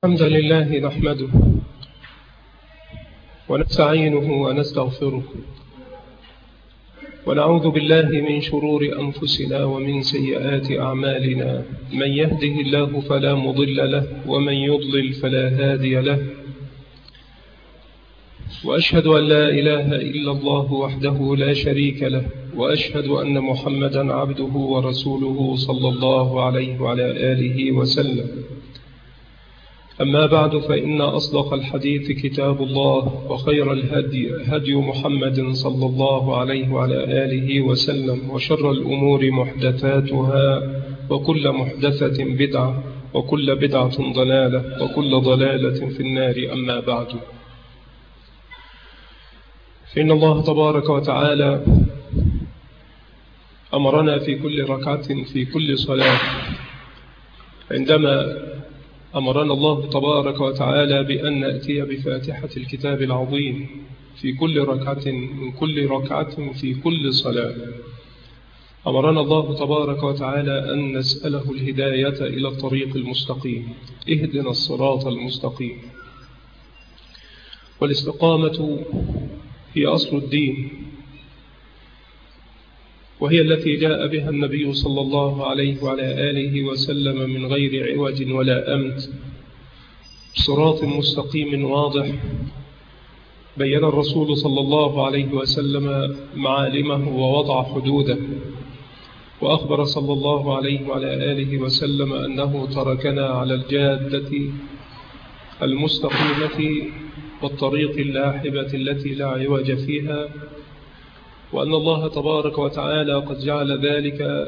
الحمد لله نحمده ونستعينه ونستغفره ونعوذ بالله من شرور أنفسنا ومن سيئات أعمالنا. من يهده الله فلا مضل له ومن يضلل فلا هادي له، وأشهد أن لا إله إلا الله وحده لا شريك له، وأشهد أن محمدا عبده ورسوله صلى الله عليه وعلى آله وسلم. أما بعد، فإن أصدق الحديث كتاب الله، وخير الهدي هدي محمد صلى الله عليه وعلى آله وسلم، وشر الأمور محدثاتها، وكل محدثة بدعة، وكل بدعة ضلالة، وكل ضلالة في النار. أما بعد، فإن الله تبارك وتعالى أمرنا في كل ركعة في كل صلاة، عندما أمرنا الله تبارك وتعالى بأن نأتي بفاتحة الكتاب العظيم في كل ركعة من كل ركعة في كل صلاة. أمرنا الله تبارك وتعالى أن نسأله الهداية إلى الطريق المستقيم، اهدنا الصراط المستقيم. والاستقامة هي أصل الدين، وهي التي جاء بها النبي صلى الله عليه وعلى آله وسلم من غير عوج ولا أمت، صراط مستقيم واضح بين الرسول صلى الله عليه وسلم معالمه ووضع حدوده، وأخبر صلى الله عليه وعلى آله وسلم أنه تركنا على الجادة المستقيمة والطريق اللاحبة التي لا عوج فيها، وأن الله تبارك وتعالى قد جعل ذلك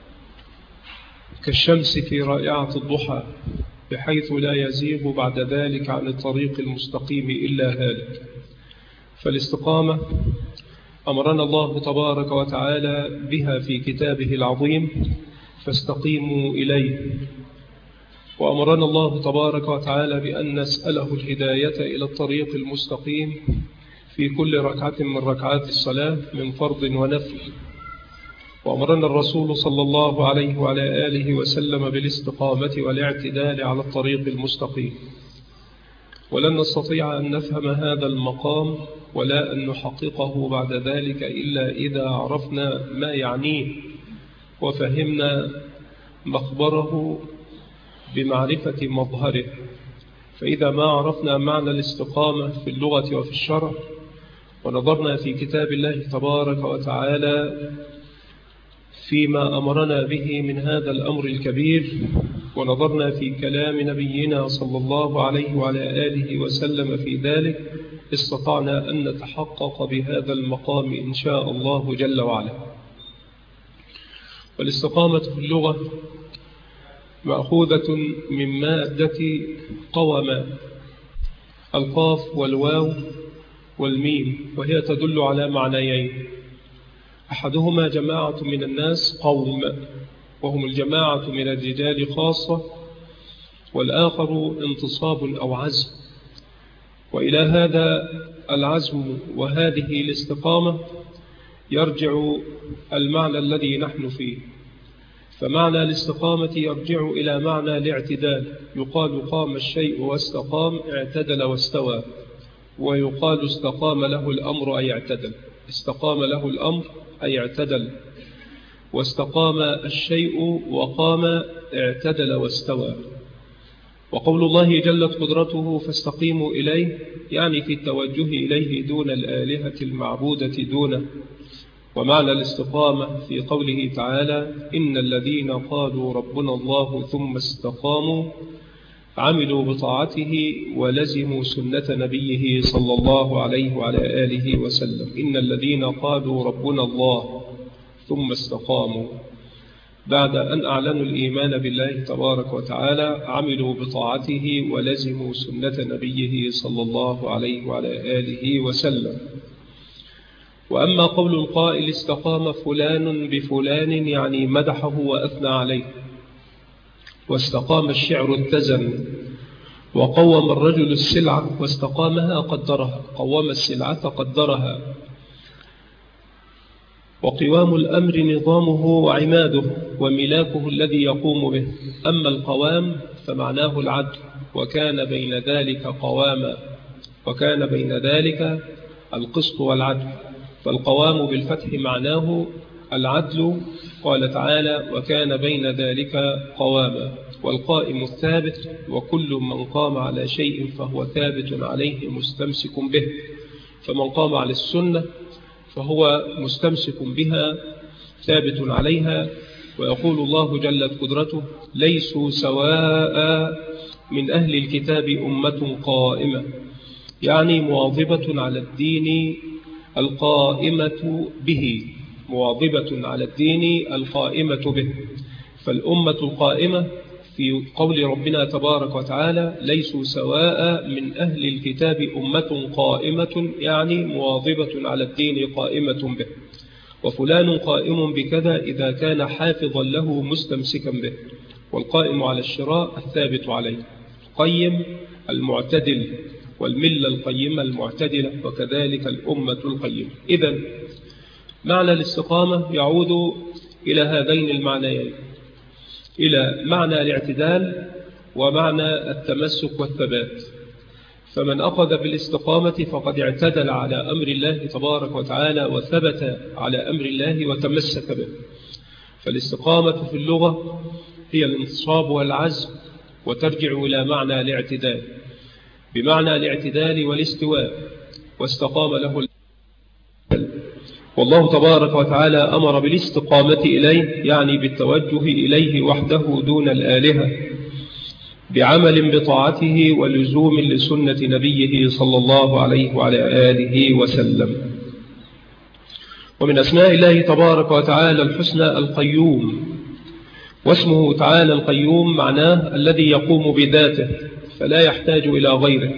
كالشمس في رائعة الضحى، بحيث لا يزيغ بعد ذلك عن الطريق المستقيم إلا هالك. فالاستقامة أمرنا الله تبارك وتعالى بها في كتابه العظيم، فاستقيموا إليه. وأمرنا الله تبارك وتعالى بأن نسأله الهداية إلى الطريق المستقيم في كل ركعة من ركعات الصلاة من فرض ونفل. وأمرنا الرسول صلى الله عليه وعلى آله وسلم بالاستقامة والاعتدال على الطريق المستقيم. ولن نستطيع أن نفهم هذا المقام ولا أن نحققه بعد ذلك إلا إذا عرفنا ما يعنيه وفهمنا مخبره بمعرفة مظهره. فإذا ما عرفنا معنى الاستقامة في اللغة وفي الشرع، ونظرنا في كتاب الله تبارك وتعالى فيما أمرنا به من هذا الأمر الكبير، ونظرنا في كلام نبينا صلى الله عليه وعلى آله وسلم في ذلك، استطعنا أن نتحقق بهذا المقام إن شاء الله جل وعلا. والاستقامة في اللغة مأخوذة من مادة قوم، القاف والواو والميم، وهي تدل على معنيين: أحدهما جماعة من الناس قوم، وهم الجماعة من الرجال خاصة، والآخر انتصاب أو عزم. وإلى هذا العزم وهذه الاستقامة يرجع المعنى الذي نحن فيه. فمعنى الاستقامة يرجع إلى معنى الاعتدال، يقال قام الشيء واستقام، اعتدل واستوى. ويقال استقام له الأمر أي اعتدل، استقام له الأمر أي اعتدل، واستقام الشيء وقام اعتدل واستوى. وقول الله جلت قدرته فاستقيموا إليه، يعني في التوجه إليه دون الآلهة المعبودة دونه. ومعنى الاستقامة في قوله تعالى: إن الذين قالوا ربنا الله ثم استقاموا عملوا بطاعته ولزموا سنة نبيه صلى الله عليه وعلى آله وسلم. إن الذين قالوا ربنا الله ثم استقاموا، بعد أن أعلنوا الإيمان بالله تبارك وتعالى عملوا بطاعته ولزموا سنة نبيه صلى الله عليه وعلى آله وسلم. وأما قول القائل استقام فلان بفلان، يعني مدحه وأثنى عليه. واستقام الشعر اتزن، وقوم الرجل السلعة واستقامها قدرها، قوم السلعة قدرها. وقوام الأمر نظامه وعماده، وملاكه الذي يقوم به. أما القوام فمعناه العدل، وكان بين ذلك قواما، وكان بين ذلك القسط والعدل. فالقوام بالفتح معناه العدل، قال تعالى وكان بين ذلك قواما. والقائم الثابت، وكل من قام على شيء فهو ثابت عليه مستمسك به. فمن قام على السنة فهو مستمسك بها ثابت عليها. ويقول الله جلت قدرته ليسوا سواء من أهل الكتاب أمة قائمة، يعني مواظبة على الدين القائمة به، مواظبة على الدين القائمة به. فالأمة القائمة في قول ربنا تبارك وتعالى ليسوا سواء من أهل الكتاب أمة قائمة، يعني مواظبة على الدين قائمة به. وفلان قائم بكذا إذا كان حافظا له مستمسكا به. والقائم على الشراء الثابت عليه، القيم المعتدل، والملة القيمة المعتدلة، وكذلك الأمة القيمة. إذن معنى الاستقامة يعود إلى هذين المعنيين، إلى معنى الاعتدال ومعنى التمسك والثبات. فمن أخذ بالاستقامة فقد اعتدل على أمر الله تبارك وتعالى، وثبت على أمر الله وتمسك به. فالاستقامة في اللغة هي الانتصاب والعزم، وترجع إلى معنى الاعتدال، بمعنى الاعتدال والاستواء، واستقام له. والله تبارك وتعالى أمر بالاستقامة إليه، يعني بالتوجه إليه وحده دون الآلهة، بعمل بطاعته ولزوم لسنة نبيه صلى الله عليه وعلى آله وسلم. ومن أسماء الله تبارك وتعالى الحسنى القيوم، واسمه تعالى القيوم معناه الذي يقوم بذاته فلا يحتاج إلى غيره،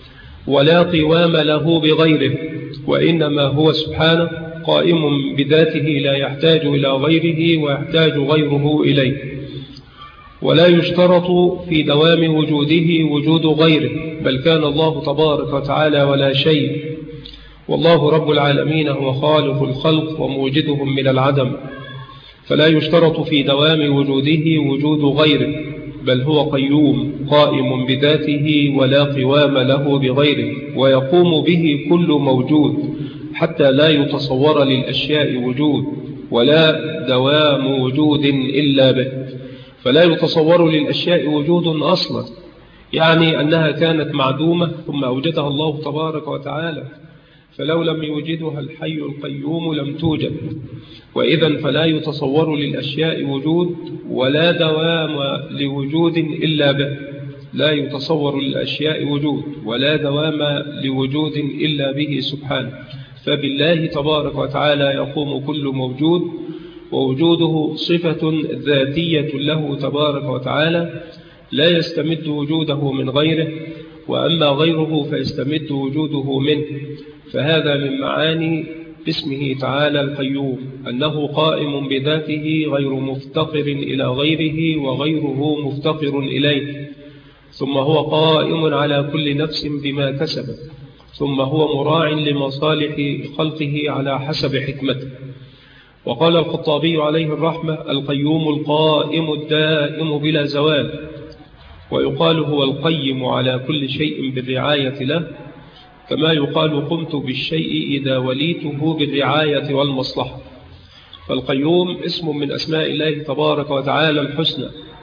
ولا قوام له بغيره، وإنما هو سبحانه قائم بذاته لا يحتاج إلى غيره ويحتاج غيره إليه. ولا يشترط في دوام وجوده وجود غيره، بل كان الله تبارك وتعالى ولا شيء، والله رب العالمين هو خالق الخلق وموجدهم من العدم. فلا يشترط في دوام وجوده وجود غيره، بل هو قيوم قائم بذاته ولا قوام له بغيره، ويقوم به كل موجود حتى لا يتصور للأشياء وجود ولا دوام وجود إلا به. فلا يتصور للأشياء وجود أصلا، يعني أنها كانت معدومة ثم أوجدها الله تبارك وتعالى، فلو لم يوجدها الحي القيوم لم توجد. وإذا فلا يتصور للأشياء وجود ولا دوام لوجود إلا به. لا يتصور للأشياء وجود ولا دوام لوجود إلا به سبحانه. فبالله تبارك وتعالى يقوم كل موجود، ووجوده صفة ذاتية له تبارك وتعالى لا يستمد وجوده من غيره، وأما غيره فيستمد وجوده منه. فهذا من معاني اسمه تعالى القيوم، أنه قائم بذاته غير مفتقر إلى غيره وغيره مفتقر إليه. ثم هو قائم على كل نفس بما كسبت، ثم هو مراع لمصالح خلقه على حسب حكمته. وقال الخطابي عليه الرحمة القيوم القائم الدائم بلا زوال. ويقال هو القيم على كل شيء بالرعاية له، كما يقال قمت بالشيء إذا وليته بالرعاية والمصلحة. فالقيوم اسم من أسماء الله تبارك وتعالى الحسنى،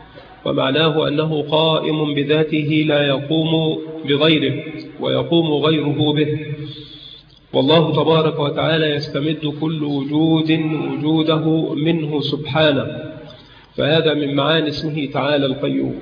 ومعناه أنه قائم بذاته لا يقوم بغيره ويقوم غيره به. والله تبارك وتعالى يستمد كل وجود وجوده منه سبحانه، فهذا من معاني اسمه تعالى القيوم.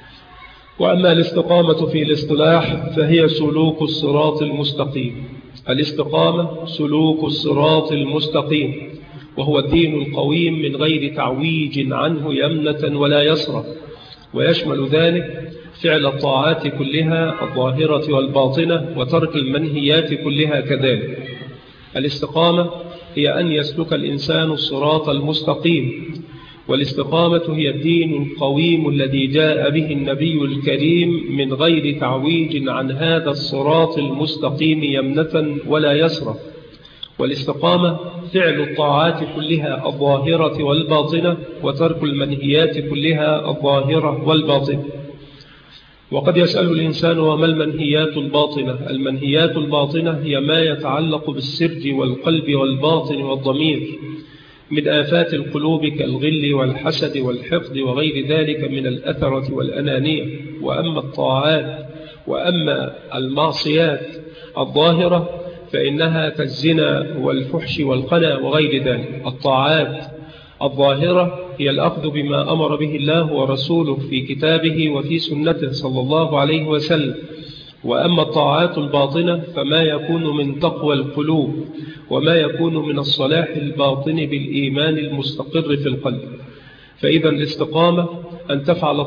وأما الاستقامة في الاصطلاح فهي سلوك الصراط المستقيم. الاستقامة سلوك الصراط المستقيم، وهو الدين القويم من غير تعويج عنه يمنة ولا يسرى، ويشمل ذلك فعل الطاعات كلها الظاهرة والباطنة، وترك المنهيات كلها كذلك. الاستقامة هي أن يسلك الإنسان الصراط المستقيم، والاستقامة هي الدين القويم الذي جاء به النبي الكريم من غير تعويج عن هذا الصراط المستقيم يمنة ولا يسرى، والاستقامة فعل الطاعات كلها الظاهرة والباطنة وترك المنهيات كلها الظاهرة والباطنة. وقد يسأل الإنسان وما المنهيات الباطنة؟ المنهيات الباطنة هي ما يتعلق بالسر والقلب والباطن والضمير من آفات القلوب كالغل والحسد والحقد وغير ذلك من الأثرة والأنانية. وأما الطاعات وأما المعصيات الظاهرة فإنها كالزنا والفحش والخنا وغير ذلك. الطاعات الظاهرة هي الأخذ بما أمر به الله ورسوله في كتابه وفي سنته صلى الله عليه وسلم. وأما الطاعات الباطنة فما يكون من تقوى القلوب وما يكون من الصلاح الباطن بالإيمان المستقر في القلب. فإذا الاستقامة أن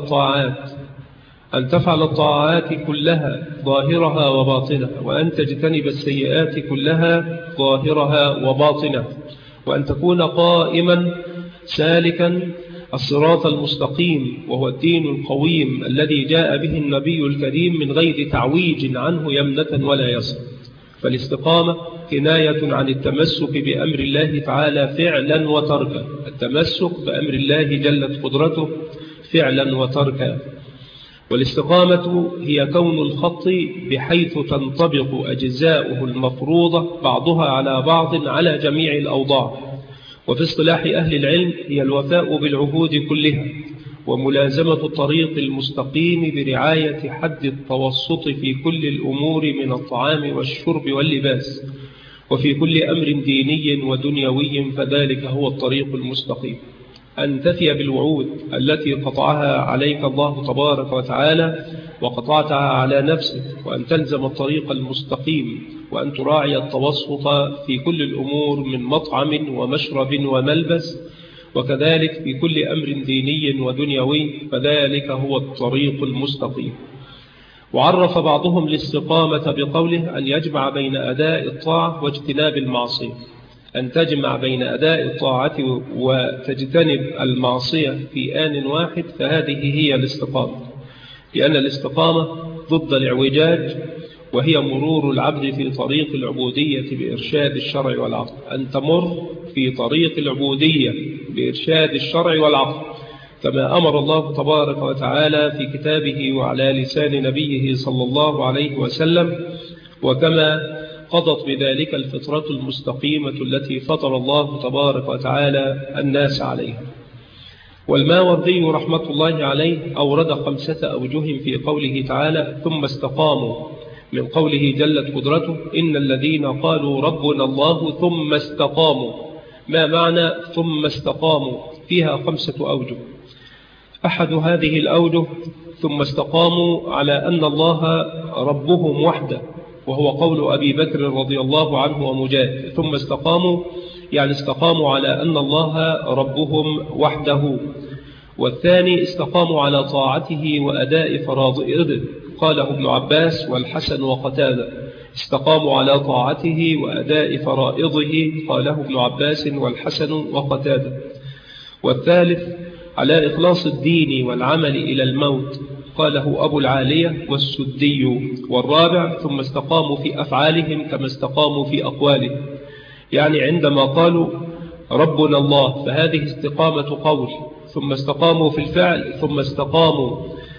تفعل الطاعات كلها ظاهرها وباطنها، وأن تجتنب السيئات كلها ظاهرها وباطنها، وأن تكون قائما سالكا الصراط المستقيم وهو الدين القويم الذي جاء به النبي الكريم من غير تعويج عنه يمنة ولا يسر. فالاستقامة كناية عن التمسك بأمر الله تعالى فعلا وتركا، التمسك بأمر الله جلت قدرته فعلا وتركا. والاستقامة هي كون الخط بحيث تنطبق أجزاؤه المفروضة بعضها على بعض على جميع الأوضاع. وفي اصطلاح أهل العلم هي الوفاء بالعهود كلها وملازمة الطريق المستقيم برعاية حد التوسط في كل الأمور من الطعام والشرب واللباس، وفي كل أمر ديني ودنيوي فذلك هو الطريق المستقيم. أن تفي بالوعود التي قطعها عليك الله تبارك وتعالى وقطعتها على نفسك، وأن تلزم الطريق المستقيم، وأن تراعي التوسط في كل الأمور من مطعم ومشرب وملبس، وكذلك في كل أمر ديني ودنيوي فذلك هو الطريق المستقيم. وعرف بعضهم الاستقامة بقوله أن يجمع بين أداء الطاعة واجتناب المعصية، أن تجمع بين أداء الطاعة وتجتنب المعصية في آن واحد، فهذه هي الاستقامة. لأن الاستقامة ضد الاعوجاج، وهي مرور العبد في طريق العبودية بإرشاد الشرع والعقل. أن تمر في طريق العبودية بإرشاد الشرع والعقل كما أمر الله تبارك وتعالى في كتابه وعلى لسان نبيه صلى الله عليه وسلم، وكما قضت بذلك الفطرة المستقيمة التي فطر الله تبارك وتعالى الناس عليها. والماوردي رحمة الله عليه أورد 5 أوجه في قوله تعالى ثم استقاموا، من قوله جلت قدرته إن الذين قالوا ربنا الله ثم استقاموا. ما معنى ثم استقاموا؟ فيها 5 أوجه. أحد هذه الأوجه ثم استقاموا على أن الله ربهم وحده، وهو قول أبي بكر رضي الله عنه ومجاهد. ثم استقاموا يعني استقاموا على أن الله ربهم وحده. والثاني استقاموا على طاعته وأداء فرائضه، قاله ابن عباس والحسن وقتادة. استقاموا على طاعته وأداء فرائضه، قاله ابن عباس والحسن وقتادة. والثالث على إخلاص الدين والعمل إلى الموت، قاله أبو العالية والسدي. والرابع ثم استقاموا في أفعالهم كما استقاموا في أقوالهم، يعني عندما قالوا ربنا الله فهذه استقامة قول، ثم استقاموا في الفعل، ثم استقاموا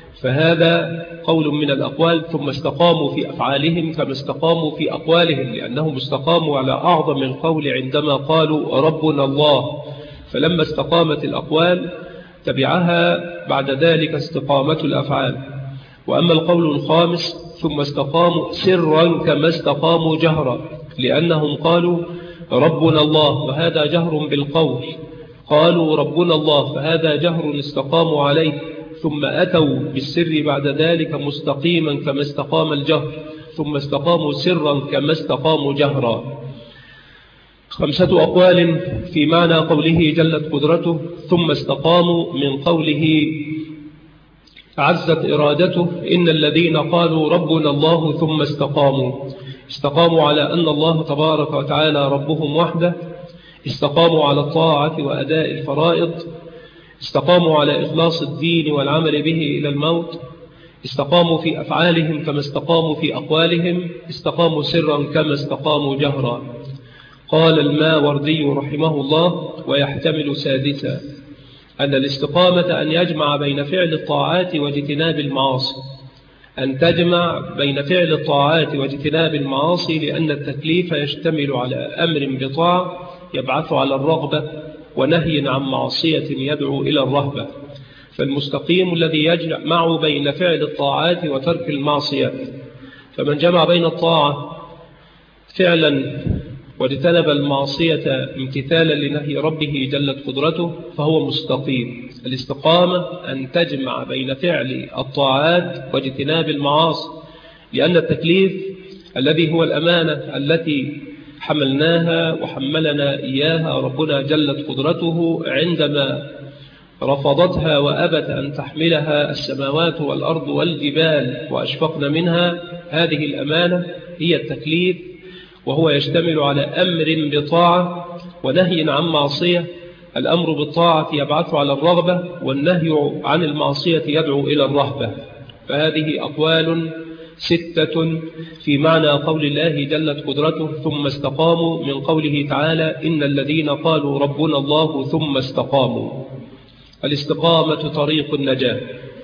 فهذا قول من الأقوال، ثم استقاموا في أفعالهم كما استقاموا في أقوالهم، لأنهم استقاموا على أعظم القول عندما قالوا ربنا الله. فلما استقامت الأقوال تبعها بعد ذلك استقامة الأفعال. وأما القول الخامس ثم استقاموا سرا كما استقاموا جهرا، لأنهم قالوا ربنا الله وهذا جهر بالقول، قالوا ربنا الله فهذا جهر استقاموا عليه، ثم أتوا بالسر بعد ذلك مستقيما كما استقام الجهر، ثم استقاموا سرا كما استقاموا جهرا. 5 أقوال في معنى قوله جلت قدرته ثم استقاموا، من قوله عزت إرادته إن الذين قالوا ربنا الله ثم استقاموا على أن الله تبارك وتعالى ربهم وحده، استقاموا على الطاعة وأداء الفرائض، استقاموا على إخلاص الدين والعمل به إلى الموت، استقاموا في أفعالهم كما استقاموا في أقوالهم، استقاموا سرا كما استقاموا جهرا. قال الماوردي رحمه الله: ويحتمل سادسا أن الاستقامة أن يجمع بين فعل الطاعات واجتناب المعاصي، أن تجمع بين فعل الطاعات واجتناب المعاصي، لأن التكليف يشتمل على أمر بطاعة يبعث على الرغبة، ونهي عن معصية يدعو إلى الرهبة. فالمستقيم الذي يجمع بين فعل الطاعات وترك المعصيات. فمن جمع بين الطاعة فعلا واجتنب المعصية امتثالا لنهي ربه جلت قدرته فهو مستقيم. الاستقامة أن تجمع بين فعل الطاعات واجتناب المعاصي، لأن التكليف الذي هو الأمانة التي حملناها وحملنا إياها ربنا جلت قدرته عندما رفضتها وأبت أن تحملها السماوات والأرض والجبال وأشفقن منها. هذه الأمانة هي التكليف، وهو يشتمل على أمر بطاعة ونهي عن معصية. الأمر بالطاعة يبعث على الرغبة، والنهي عن المعصية يدعو إلى الرهبة. فهذه أقوال 6 في معنى قول الله جلت قدرته ثم استقاموا، من قوله تعالى: إن الذين قالوا ربنا الله ثم استقاموا. الاستقامة طريق النجاة،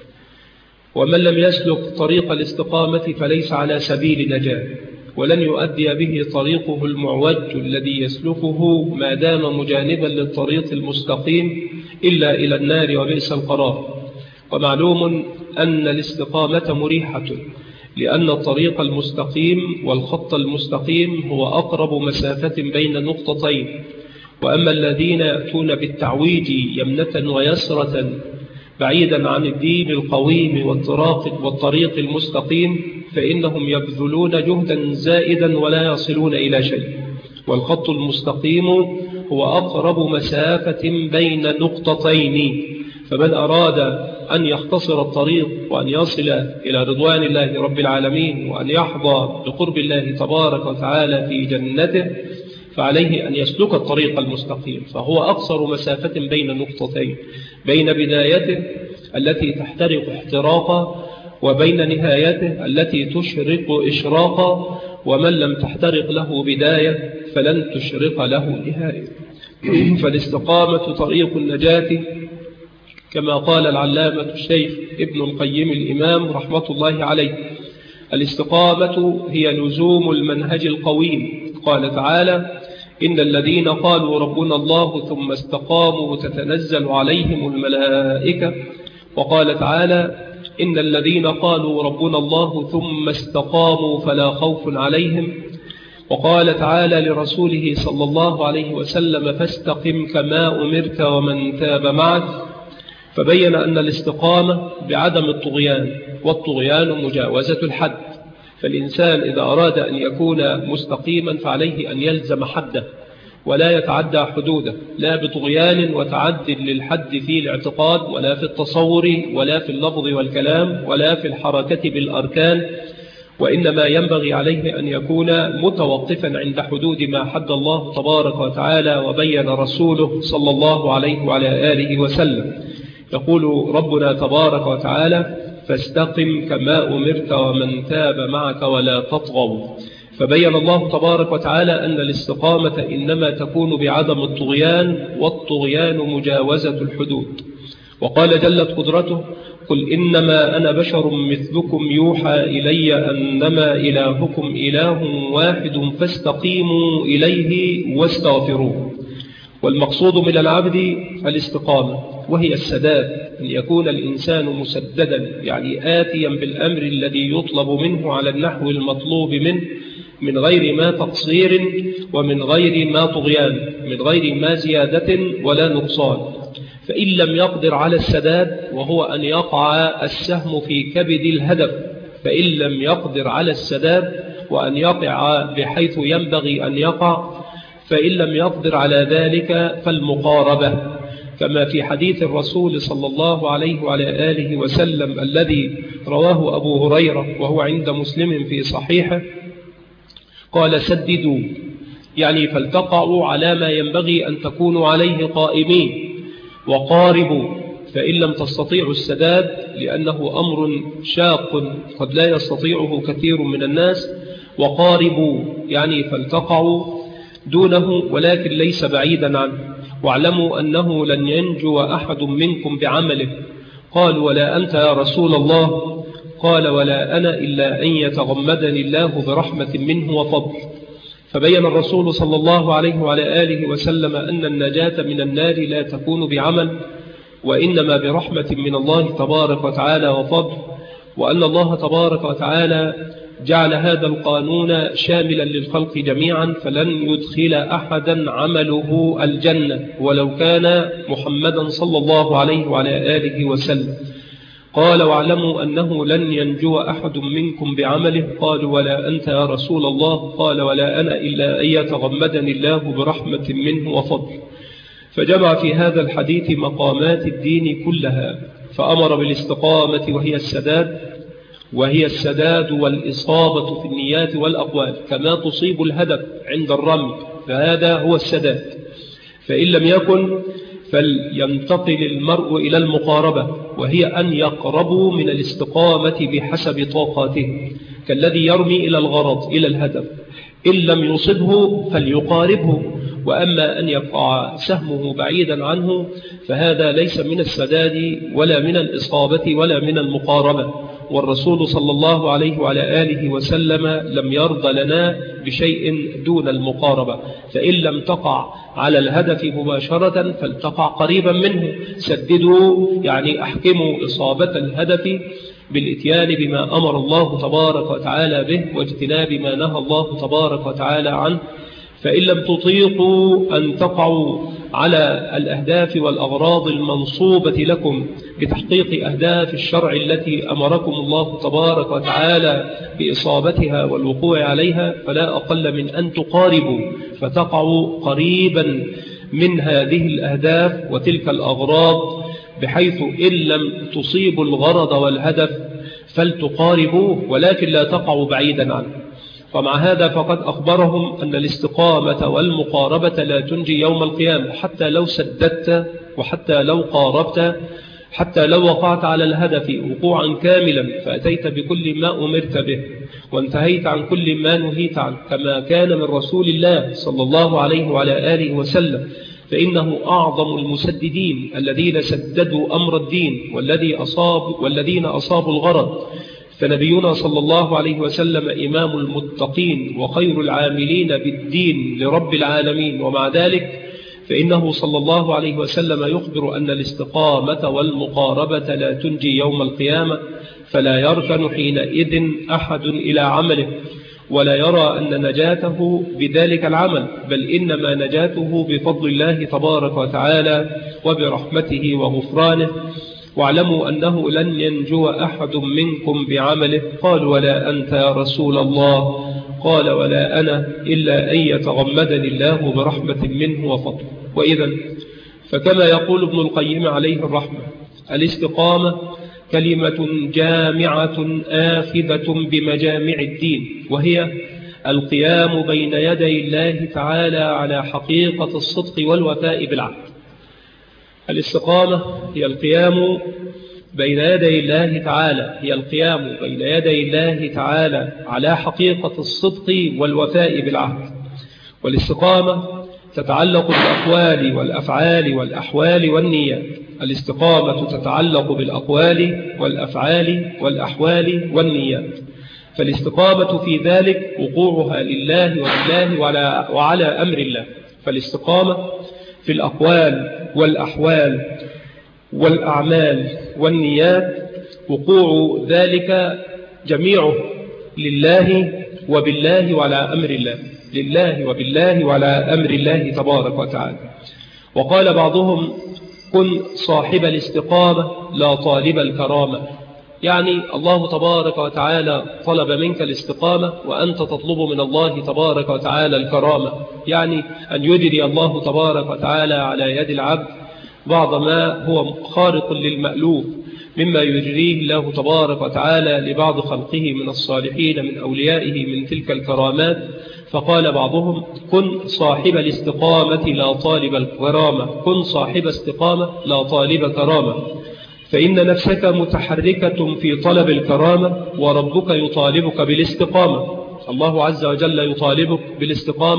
ومن لم يسلك طريق الاستقامة فليس على سبيل نجاة، ولن يؤدي به طريقه المعوج الذي يسلكه ما دام مجانبا للطريق المستقيم إلا إلى النار وبئس القرار. ومعلوم أن الاستقامة مريحة، لأن الطريق المستقيم والخط المستقيم هو أقرب مسافة بين نقطتين. وأما الذين يأتون بالتعويج يمنة ويسرة بعيدا عن الدين القويم والطريق المستقيم فإنهم يبذلون جهدا زائدا ولا يصلون إلى شيء. والخط المستقيم هو أقرب مسافة بين نقطتين، فمن أراد أن يختصر الطريق وأن يصل إلى رضوان الله رب العالمين وأن يحظى بقرب الله تبارك وتعالى في جنته فعليه أن يسلك الطريق المستقيم، فهو أقصر مسافة بين نقطتين، بين بدايته التي تحترق احتراقا وبين نهايته التي تشرق إشراقا. ومن لم تحترق له بداية فلن تشرق له نهاية. فالاستقامة طريق النجاة، كما قال العلامة الشيخ ابن القيم الإمام رحمة الله عليه: الاستقامة هي لزوم المنهج القويم. قال تعالى: إن الذين قالوا ربنا الله ثم استقاموا تتنزل عليهم الملائكة. وقال تعالى: إن الذين قالوا ربنا الله ثم استقاموا فلا خوف عليهم. وقال تعالى لرسوله صلى الله عليه وسلم: فاستقم كما أمرت ومن تاب معك. فبين أن الاستقامة بعدم الطغيان، والطغيان مجاوزة الحد. فالإنسان إذا أراد أن يكون مستقيما فعليه أن يلزم حده ولا يتعدى حدوده، لا بطغيان وتعد للحد في الاعتقاد ولا في التصور ولا في اللفظ والكلام ولا في الحركة بالأركان، وإنما ينبغي عليه أن يكون متوقفا عند حدود ما حد الله تبارك وتعالى وبين رسوله صلى الله عليه وعلى آله وسلم. يقول ربنا تبارك وتعالى: فاستقم كما أمرت ومن تاب معك ولا تطغوا. فبين الله تبارك وتعالى أن الاستقامة إنما تكون بعدم الطغيان، والطغيان مجاوزة الحدود. وقال جلت قدرته: قل إنما أنا بشر مثلكم يوحى إلي أنما إلهكم إله واحد فاستقيموا إليه واستغفروه. والمقصود من العبد الاستقامة، وهي السداد، أن يكون الإنسان مسددا، يعني آتيا بالأمر الذي يطلب منه على النحو المطلوب منه، من غير ما تقصير ومن غير ما طغيان، من غير ما زيادة ولا نقصان. فإن لم يقدر على السداد، وهو أن يقع السهم في كبد الهدف، فإن لم يقدر على السداد وأن يقع بحيث ينبغي أن يقع، فإن لم يقدر على ذلك فالمقاربة، كما في حديث الرسول صلى الله عليه وعلى آله وسلم الذي رواه أبو هريرة وهو عند مسلم في صحيحه، قال: سددوا، يعني فالتقعوا على ما ينبغي أن تكونوا عليه قائمين، وقاربوا، فإن لم تستطيعوا السداد لأنه أمر شاق قد لا يستطيعه كثير من الناس، وقاربوا يعني فالتقعوا دونه ولكن ليس بعيدا عنه، واعلموا أنه لن ينجو أحد منكم بعمله. قالوا ولا أنت يا رسول الله؟ قال ولا أنا إلا أن يتغمدني الله برحمة منه وفضل. فبين الرسول صلى الله عليه وعلى آله وسلم أن النجاة من النار لا تكون بعمل، وإنما برحمة من الله تبارك وتعالى وفضل، وأن الله تبارك وتعالى جعل هذا القانون شاملا للخلق جميعا، فلن يدخل أحدا عمله الجنة ولو كان محمدا صلى الله عليه وعلى آله وسلم. قال واعلموا أنه لن ينجو أحد منكم بعمله. قالوا ولا أنت يا رسول الله؟ قال ولا أنا إلا أن يتغمدني الله برحمة منه وفضل. فجمع في هذا الحديث مقامات الدين كلها، فأمر بالاستقامة وهي السداد والإصابة في النيات والأقوال، كما تصيب الهدف عند الرمي فهذا هو السداد. فإن لم يكن فلينتقل المرء إلى المقاربة، وهي أن يقربوا من الاستقامة بحسب طاقاته، كالذي يرمي إلى الغرض إلى الهدف، إن لم يصبه فليقاربه. وأما أن يقع سهمه بعيدا عنه فهذا ليس من السداد ولا من الإصابة ولا من المقاربة. والرسول صلى الله عليه وعلى آله وسلم لم يرض لنا بشيء دون المقاربة، فإن لم تقع على الهدف مباشرة فلتقع قريبا منه. سددوا يعني أحكموا إصابة الهدف بالإتيان بما أمر الله تبارك وتعالى به واجتناب ما نهى الله تبارك وتعالى عنه. فإن لم تطيقوا أن تقعوا على الأهداف والأغراض المنصوبة لكم بتحقيق أهداف الشرع التي أمركم الله تبارك وتعالى بإصابتها والوقوع عليها، فلا أقل من أن تقاربوا فتقعوا قريبا من هذه الأهداف وتلك الأغراض، بحيث إن لم تصيبوا الغرض والهدف فلتقاربوه ولكن لا تقعوا بعيدا عنه. ومع هذا فقد أخبرهم أن الاستقامة والمقاربة لا تنجي يوم القيامة، حتى لو سددت وحتى لو قاربت، حتى لو وقعت على الهدف وقوعا كاملا فأتيت بكل ما أمرت به وانتهيت عن كل ما نهيت عنه، كما كان من رسول الله صلى الله عليه وعلى آله وسلم، فإنه أعظم المسددين الذين سددوا أمر الدين والذين أصابوا الغرض. فنبينا صلى الله عليه وسلم إمام المتقين وخير العاملين بالدين لرب العالمين، ومع ذلك فإنه صلى الله عليه وسلم يخبر أن الاستقامة والمقاربة لا تنجي يوم القيامة، فلا يركن حينئذ أحد إلى عمله ولا يرى أن نجاته بذلك العمل، بل إنما نجاته بفضل الله تبارك وتعالى وبرحمته وغفرانه. واعلموا أنه لن ينجو أحد منكم بعمله. قالوا ولا أنت يا رسول الله؟ قال ولا أنا إلا أن يتغمدني الله برحمة منه وفضل. وإذا فكما يقول ابن القيم عليه الرحمة، الاستقامة كلمة جامعة آخذة بمجامع الدين، وهي القيام بين يدي الله تعالى على حقيقة الصدق والوفاء بالعهد. الاستقامة هي القيام بين يدي الله تعالى، على حقيقة الصدق والوفاء بالعهد. والاستقامة تتعلق بالأقوال والأفعال والأحوال والنيات. الاستقامة تتعلق بالأقوال والأفعال والأحوال والنيات، فالاستقامة في ذلك وقوعها لله وبالله وعلى أمر الله. فالاستقامة في الأقوال والأحوال والأعمال والنيات وقوع ذلك جميعه لله وبالله وعلى أمر الله تبارك وتعالى. وقال بعضهم كن صاحب الاستقامة لا طالب الكرامة، يعني الله تبارك وتعالى طلب منك الاستقامة وأنت تطلب من الله تبارك وتعالى الكرامة، يعني أن يجري الله تبارك وتعالى على يد العبد بعض ما هو خارق للمألوف مما يجريه الله تبارك وتعالى لبعض خلقه من الصالحين من أوليائه من تلك الكرامات. فقال بعضهم كن صاحب الاستقامة لا طالب الكرامة، كن صاحب استقامة لا طالب كرامة، فإن نفسك متحركة في طلب الكرامة وربك يطالبك بالاستقامة. الله عز وجل يطالبك بالاستقامة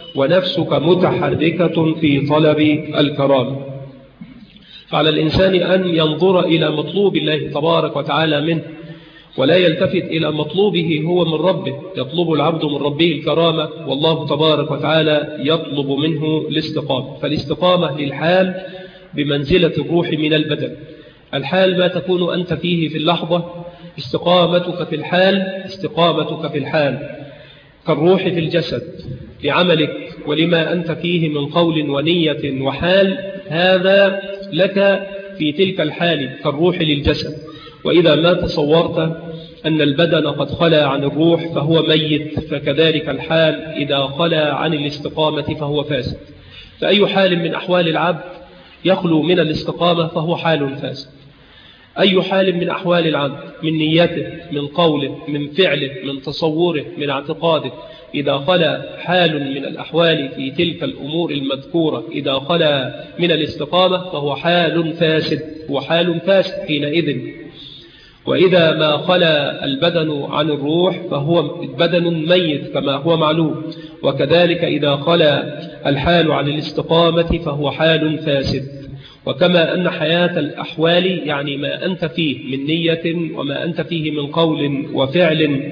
ونفسك متحركة في طلب الكرامة. فعلى الإنسان أن ينظر إلى مطلوب الله تبارك وتعالى منه، ولا يلتفت إلى مطلوبه هو من ربه. يطلب العبد من ربه الكرامة، والله تبارك وتعالى يطلب منه الاستقامة. فالاستقامة للحال بمنزلة الروح من البدن. الحال ما تكون أنت فيه في اللحظة، استقامتك في الحال كالروح في الجسد لعملك ولما أنت فيه من قول ونية وحال، هذا لك في تلك الحال كالروح للجسد. وإذا ما تصورت أن البدن قد خلا عن الروح فهو ميت، فكذلك الحال إذا خلا عن الاستقامة فهو فاسد. فأي حال من أحوال العبد يخلو من الاستقامة فهو حال فاسد. أي حال من أحوال العبد، من نيته، من قوله، من فعله، من تصوره، من اعتقاده، إذا خلا حال من الأحوال في تلك الأمور المذكورة، إذا خلا من الاستقامة فهو حال فاسد، وحال فاسد حينئذ. وإذا ما خلا البدن عن الروح فهو بدن ميت كما هو معلوم. وكذلك إذا خلا الحال عن الاستقامة فهو حال فاسد. وكما أن حياة الأحوال يعني ما أنت فيه من نية وما أنت فيه من قول وفعل،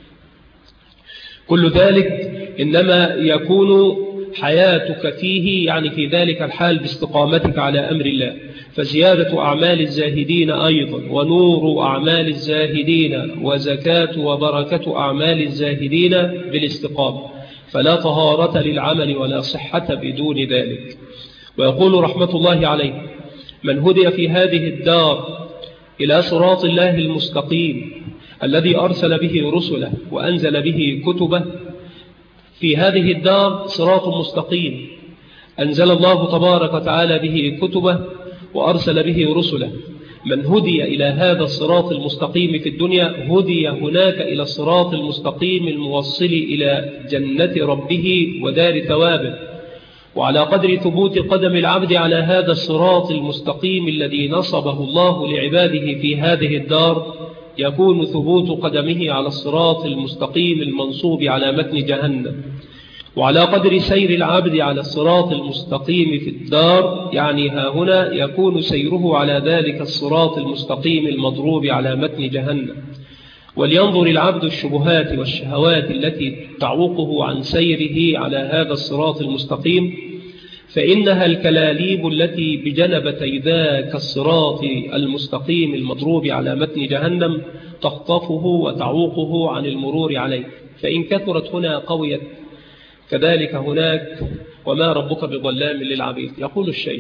كل ذلك إنما يكون حياتك فيه يعني في ذلك الحال باستقامتك على أمر الله. فزيادة أعمال الزاهدين أيضا، ونور أعمال الزاهدين، وزكاة وبركة أعمال الزاهدين بالاستقامة، فلا طهارة للعمل ولا صحة بدون ذلك. ويقول رحمة الله عليه: من هدي في هذه الدار إلى صراط الله المستقيم الذي أرسل به رسله وأنزل به كتبه. في هذه الدار صراط مستقيم أنزل الله تبارك وتعالى به كتبه وأرسل به رسله. من هدي إلى هذا الصراط المستقيم في الدنيا هدي هناك إلى الصراط المستقيم الموصل إلى جنة ربه ودار ثوابه. وعلى قدر ثبوت قدم العبد على هذا الصراط المستقيم الذي نصبه الله لعباده في هذه الدار، يكون ثبوت قدمه على الصراط المستقيم المنصوب على متن جهنم. وعلى قدر سير العبد على الصراط المستقيم في الدار، يعني ها هنا، يكون سيره على ذلك الصراط المستقيم المضروب على متن جهنم. ولينظر العبد الشبهات والشهوات التي تعوقه عن سيره على هذا الصراط المستقيم، فإنها الكلاليب التي بجنبتي ذاك الصراط المستقيم المضروب على متن جهنم تخطفه وتعوقه عن المرور عليه. فإن كثرت هنا قويت كذلك هناك، وما ربك بظلام للعبيد. يقول الشيخ: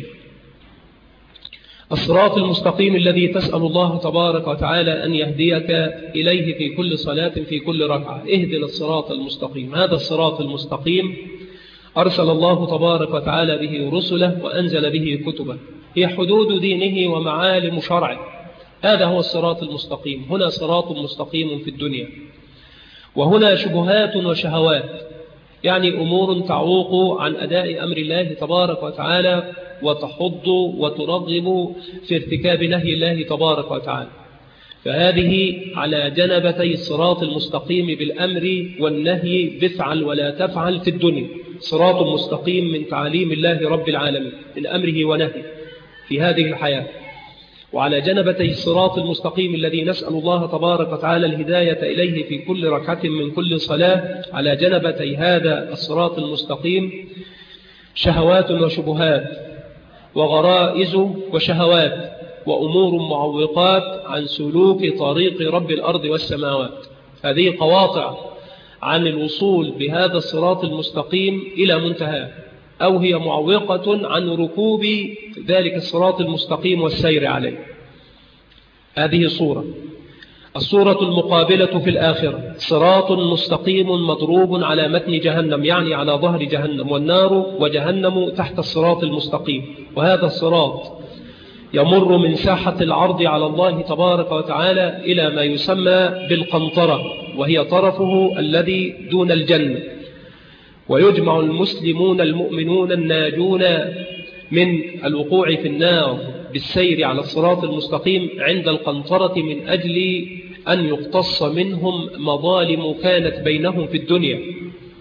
الصراط المستقيم الذي تسأل الله تبارك وتعالى أن يهديك إليه في كل صلاة في كل ركعة. اهدنا الصراط المستقيم. هذا الصراط المستقيم أرسل الله تبارك وتعالى به رسله وأنزل به كتبه، هي حدود دينه ومعالم شرعه. هذا هو الصراط المستقيم. هنا صراط مستقيم في الدنيا، وهنا شبهات وشهوات، يعني أمور تعوق عن أداء أمر الله تبارك وتعالى وتحض وترغب في ارتكاب نهي الله تبارك وتعالى. فهذه على جنبتي الصراط المستقيم بالأمر والنهي، بفعل ولا تفعل في الدنيا. صراط مستقيم من تعاليم الله رب العالمين، من أمره ونهيه في هذه الحياة. وعلى جنبتي الصراط المستقيم الذي نسأل الله تبارك وتعالى الهداية إليه في كل ركعة من كل صلاة، على جنبتي هذا الصراط المستقيم شهوات وشبهات وغرائز وشهوات وأمور معوقات عن سلوك طريق رب الأرض والسماوات. هذه قواطع عن الوصول بهذا الصراط المستقيم إلى منتهى، أو هي معوقة عن ركوب ذلك الصراط المستقيم والسير عليه. هذه صورة. الصورة المقابلة في الآخرة: صراط مستقيم مضروب على متن جهنم، يعني على ظهر جهنم، والنار وجهنم تحت الصراط المستقيم. وهذا الصراط يمر من ساحة العرض على الله تبارك وتعالى إلى ما يسمى بالقنطرة، وهي طرفه الذي دون الجنة. ويجمع المسلمون المؤمنون الناجون من الوقوع في النار بالسير على الصراط المستقيم عند القنطرة من أجل أن يقتص منهم مظالم كانت بينهم في الدنيا.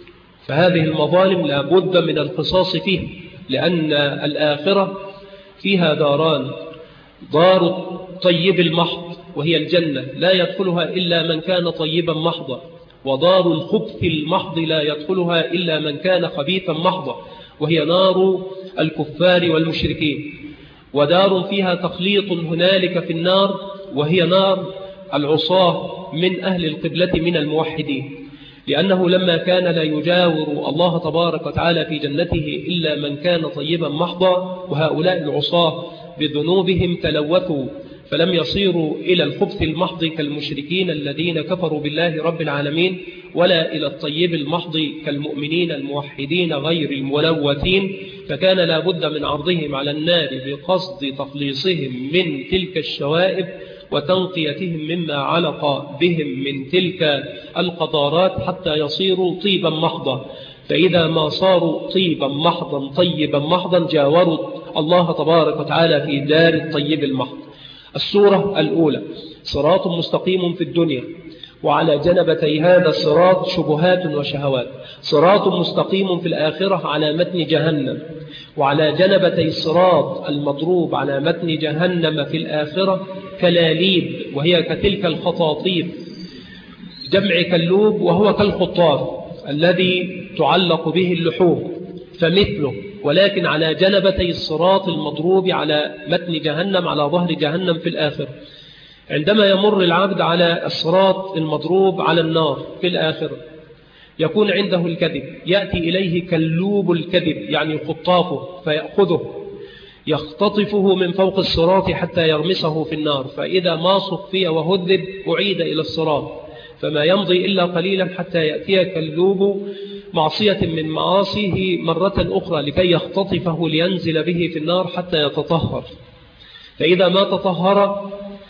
فهذه المظالم لا بد من القصاص فيها، لأن الآخرة فيها داران: دار الطيب المحض وهي الجنة لا يدخلها إلا من كان طيبا محضا، ودار الخبث المحض لا يدخلها إلا من كان خبيثا محضا وهي نار الكفار والمشركين، ودار فيها تخليط هنالك في النار وهي نار العصاة من أهل القبلة من الموحدين، لأنه لما كان لا يجاور الله تبارك وتعالى في جنته إلا من كان طيبا محضا، وهؤلاء العصاة بذنوبهم تلوثوا فلم يصيروا إلى الخبث المحض كالمشركين الذين كفروا بالله رب العالمين، ولا إلى الطيب المحض كالمؤمنين الموحدين غير الملوثين، فكان لا بد من عرضهم على النار بقصد تخليصهم من تلك الشوائب وتنقيتهم مما علق بهم من تلك القذارات حتى يصيروا طيبا محضا. فإذا ما صاروا طيبا محضا طيبا محضا جاوروا الله تبارك وتعالى في دار الطيب المحض. السورة الأولى: صراط مستقيم في الدنيا، وعلى جنبتي هذا الصراط شبهات وشهوات. صراط مستقيم في الآخرة على متن جهنم، وعلى جنبتي الصراط المضروب على متن جهنم في الآخرة كلاليب، وهي كتلك الخطاطيف، جمع كلوب وهو كالخطاف الذي تعلق به اللحوم فمثله، ولكن على جنبتي الصراط المضروب على متن جهنم على ظهر جهنم في الآخرة. عندما يمر العبد على الصراط المضروب على النار في الآخرة يكون عنده الكذب، يأتي إليه كلوب الكذب يعني خطافه فيأخذه يختطفه من فوق الصراط حتى يرمسه في النار، فإذا ما صفي وهذب أعيد إلى الصراط، فما يمضي إلا قليلا حتى يأتي كلوب معصية من معاصيه مرة أخرى لكي يختطفه لينزل به في النار حتى يتطهر. فإذا ما تطهر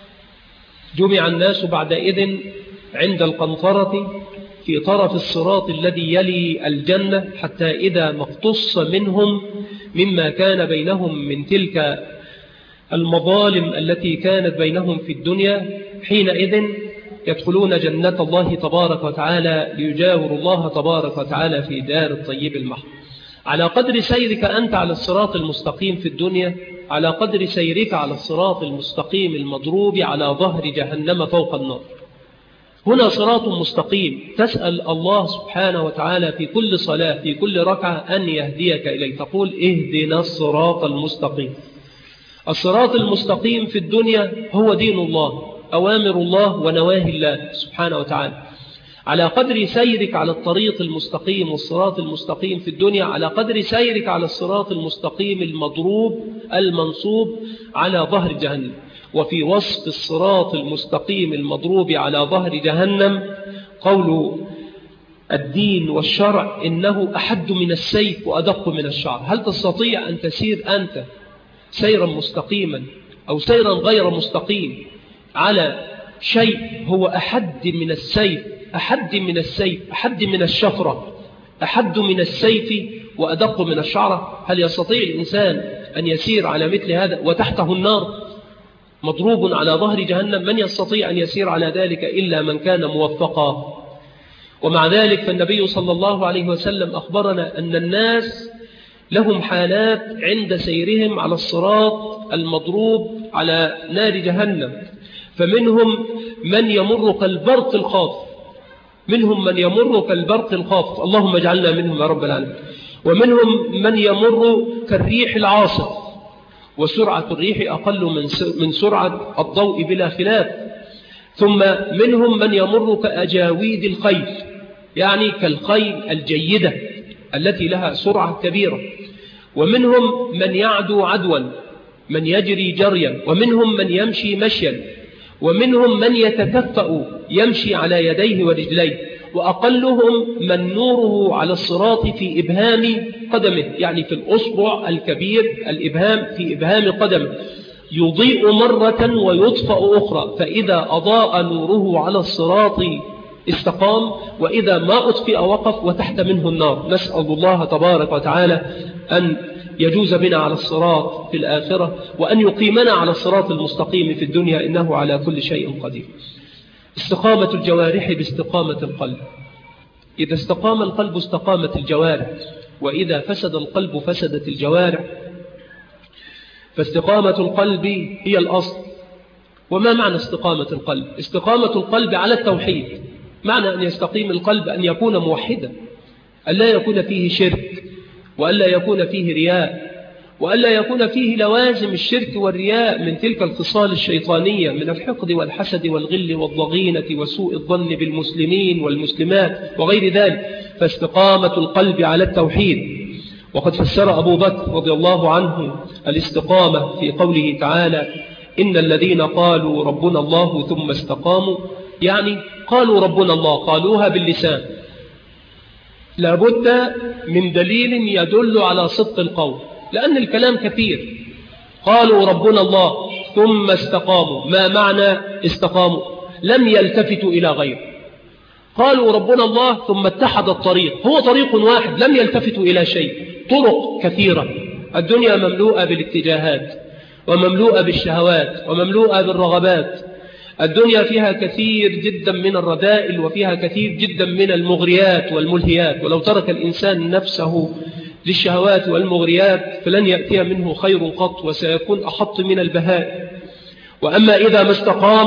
جمع الناس بعدئذ عند القنطرة في طرف الصراط الذي يلي الجنة، حتى إذا ما اقتص منهم مما كان بينهم من تلك المظالم التي كانت بينهم في الدنيا، حينئذ يدخلون جنة الله تبارك وتعالى ليجاوروا الله تبارك وتعالى في دار الطيب المحض. على قدر سيرك أنت على الصراط المستقيم في الدنيا على قدر سيرك على الصراط المستقيم المضروب على ظهر جهنم فوق النار. هنا صراط مستقيم تسأل الله سبحانه وتعالى في كل صلاة في كل ركعة أن يهديك إليه، تقول اهدنا الصراط المستقيم. الصراط المستقيم في الدنيا هو دين الله، أوامر الله ونواهي الله سبحانه وتعالى. على قدر سيرك على الطريق المستقيم والصراط المستقيم في الدنيا على قدر سيرك على الصراط المستقيم المضروب المنصوب على ظهر جهنم. وفي وصف الصراط المستقيم المضروب على ظهر جهنم قول الدين والشرع إنه أحد من السيف وأدق من الشعر. هل تستطيع أن تسير أنت سيرا مستقيما أو سيرا غير مستقيم على شيء هو أحد من السيف، أحد من السيف، أحد من الشفرة، أحد من السيف وأدق من الشعرة؟ هل يستطيع الإنسان أن يسير على مثل هذا وتحته النار مضروب على ظهر جهنم؟ من يستطيع أن يسير على ذلك إلا من كان موفقا. ومع ذلك فالنبي صلى الله عليه وسلم أخبرنا أن الناس لهم حالات عند سيرهم على الصراط المضروب على نار جهنم، فمنهم من يمر كالبرق الخاطف، منهم من يمر كالبرق الخاطف، اللهم اجعلنا منهم يا رب العالمين. ومنهم من يمر كالريح العاصف، وسرعة الريح أقل من سرعة الضوء بلا خلاف. ثم منهم من يمر كأجاويد الخيل، يعني كالخيل الجيدة التي لها سرعة كبيرة. ومنهم من يعدو عدوا، من يجري جريا، ومنهم من يمشي مشيا، ومنهم من يتكفأ يمشي على يديه ورجليه، وأقلهم من نوره على الصراط في إبهام قدمه، يعني في الأصبع الكبير الإبهام في إبهام قدمه، يضيء مرة ويطفأ أخرى، فإذا أضاء نوره على الصراط استقام، وإذا ما أطفئ وقف وتحت منه النار. نسأل الله تبارك وتعالى أن يجوز بنا على الصراط في الآخرة، وأن يقيمنا على الصراط المستقيم في الدنيا، إنه على كل شيء قدير. استقامة الجوارح باستقامة القلب. إذا استقام القلب استقامت الجوارح، وإذا فسد القلب فسدت الجوارح. فاستقامة القلب هي الأصل. وما معنى استقامة القلب؟ استقامة القلب على التوحيد. معنى أن يستقيم القلب أن يكون موحدا، أن لا يكون فيه شرك، وأن لا يكون فيه رياء، وأن لا يكون فيه لوازم الشرك والرياء من تلك الخصال الشيطانية من الحقد والحسد والغل والضغينة وسوء الظن بالمسلمين والمسلمات وغير ذلك. فاستقامة القلب على التوحيد. وقد فسر أبو بكر رضي الله عنه الاستقامة في قوله تعالى: إن الذين قالوا ربنا الله ثم استقاموا، يعني قالوا ربنا الله، قالوها باللسان، لابد من دليل يدل على صدق القول، لأن الكلام كثير. قالوا ربنا الله ثم استقاموا، ما معنى استقاموا؟ لم يلتفتوا إلى غيره. قالوا ربنا الله ثم اتحد الطريق، هو طريق واحد، لم يلتفتوا إلى شيء. طرق كثيرة، الدنيا مملوءة بالاتجاهات ومملوءة بالشهوات ومملوءة بالرغبات. الدنيا فيها كثير جدا من الرذائل وفيها كثير جدا من المغريات والملهيات، ولو ترك الإنسان نفسه للشهوات والمغريات فلن يأتي منه خير قط، وسيكون أحط من البهائم. وأما إذا ما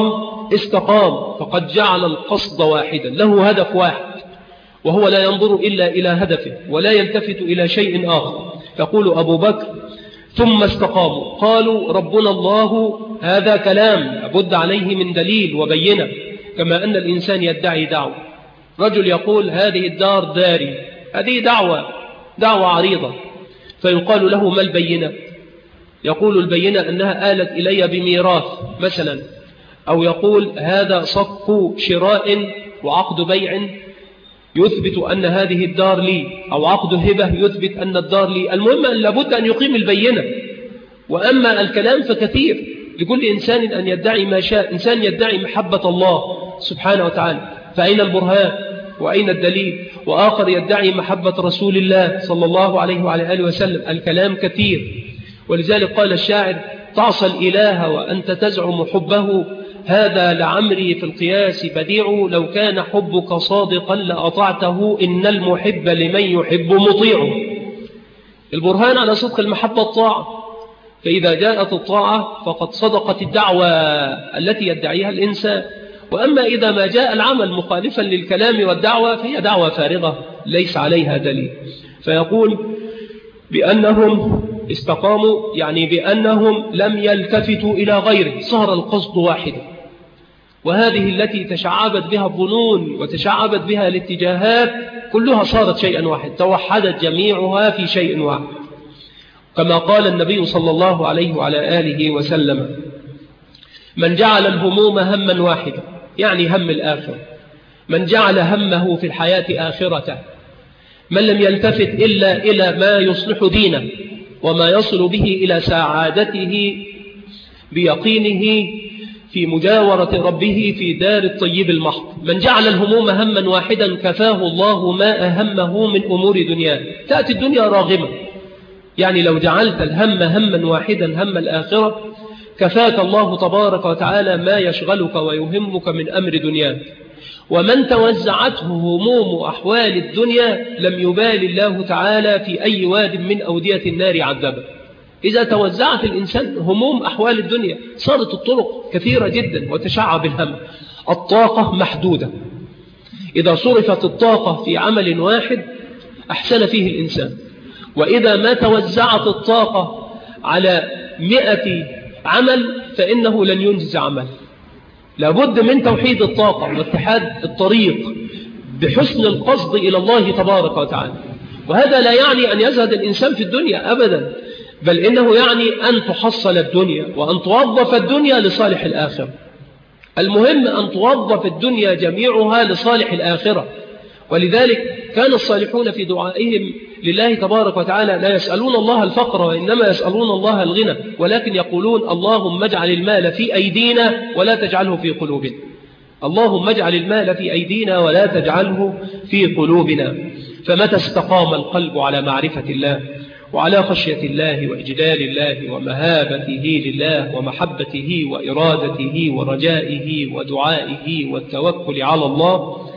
استقام فقد جعل القصد واحدا، له هدف واحد، وهو لا ينظر إلا إلى هدفه ولا يلتفت إلى شيء آخر. يقول أبو بكر: ثم استقاموا قالوا ربنا الله. هذا كلام لابد عليه من دليل وبينة، كما أن الإنسان يدعي دعوة. رجل يقول: هذه الدار داري، هذه دعوة عريضة، فيقال له: ما البينة؟ يقول: البينة أنها آلت إلي بميراث مثلا، أو يقول: هذا صك شراء وعقد بيع يثبت أن هذه الدار لي، أو عقد هبة يثبت أن الدار لي. المهم أن لابد أن يقيم البينة. وأما الكلام فكثير، لكل إنسان أن يدعي ما شاء. إنسان يدعي محبة الله سبحانه وتعالى، فأين البرهان وأين الدليل؟ وآخر يدعي محبة رسول الله صلى الله عليه وعلى آله وسلم. الكلام كثير. ولذلك قال الشاعر: تعصى الإله وأنت تزعم حبه، هذا لعمري في القياس بديع، لو كان حبك صادقا لأطعته، إن المحب لمن يحب مطيع. البرهان على صدق المحبة الطاعة، فإذا جاءت الطاعة فقد صدقت الدعوة التي يدعيها الإنسان. وأما إذا ما جاء العمل مخالفا للكلام والدعوة فهي دعوة فارغة ليس عليها دليل. فيقول بأنهم استقاموا، يعني بأنهم لم يلتفتوا إلى غيره، صار القصد واحدا. وهذه التي تشعبت بها الظنون وتشعبت بها الاتجاهات كلها صارت شيئا واحد، توحدت جميعها في شيء واحد. كما قال النبي صلى الله عليه وعلى آله وسلم: من جعل الهموم هما واحدا، يعني هم الآخرة، من جعل همه في الحياة آخرته، من لم يلتفت إلا إلى ما يصلح دينه وما يصل به إلى سعادته بيقينه في مجاورة ربه في دار الطيب المحض. من جعل الهموم هما واحدا كفاه الله ما أهمه من أمور دنياه. تأتي الدنيا راغمة، يعني لو جعلت الهم هما واحدا، هم الآخرة، كفاك الله تبارك وتعالى ما يشغلك ويهمك من أمر دنياك. ومن توزعته هموم أحوال الدنيا لم يبال الله تعالى في أي واد من أودية النار عذبه. إذا توزعت الإنسان هموم أحوال الدنيا صارت الطرق كثيرة جدا وتشعب الهم. الطاقة محدودة، إذا صرفت الطاقة في عمل واحد أحسن فيه الإنسان، وإذا ما توزعت الطاقة على 100 عمل فإنه لن ينجز عمل. لابد من توحيد الطاقة واتحاد الطريق بحسن القصد إلى الله تبارك وتعالى. وهذا لا يعني أن يزهد الإنسان في الدنيا أبدا، بل إنه يعني أن تحصل الدنيا وأن توظف الدنيا لصالح الآخرة. المهم أن توظف الدنيا جميعها لصالح الآخرة. ولذلك كان الصالحون في دعائهم لله تبارك وتعالى لا يسألون الله الفقر وإنما يسألون الله الغنى، ولكن يقولون: اللهم اجعل المال في أيدينا ولا تجعله في قلوبنا. اللهم اجعل المال في أيدينا ولا تجعله في قلوبنا. فمتى استقام القلب على معرفة الله وعلى خشية الله وإجلال الله ومهابته لله ومحبته وإرادته ورجائه ودعائه والتوكل على الله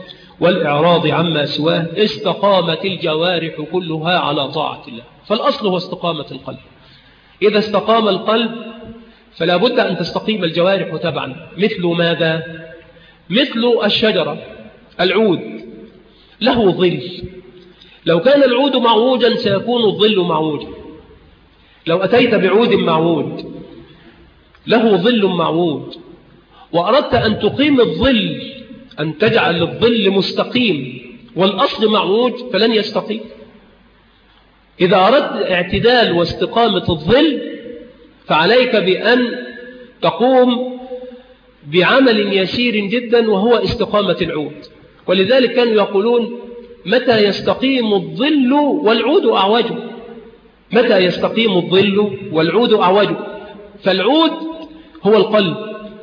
والإعراض عما سواه استقامت الجوارح كلها على طاعة الله. فالأصل هو استقامة القلب. إذا استقام القلب فلا بد أن تستقيم الجوارح تبعا. مثل ماذا؟ مثل الشجرة، العود له ظل، لو كان العود معوجا سيكون الظل معوجا. لو أتيت بعود معوج له ظل معوج وأردت أن تقيم الظل، أن تجعل الظل مستقيم والأصل معوج، فلن يستقيم. إذا أردت اعتدال واستقامة الظل فعليك بأن تقوم بعمل يسير جدا وهو استقامة العود. ولذلك كانوا يقولون متى يستقيم الظل والعود أعوج؟ متى يستقيم الظل والعود أعوج؟ فالعود هو القلب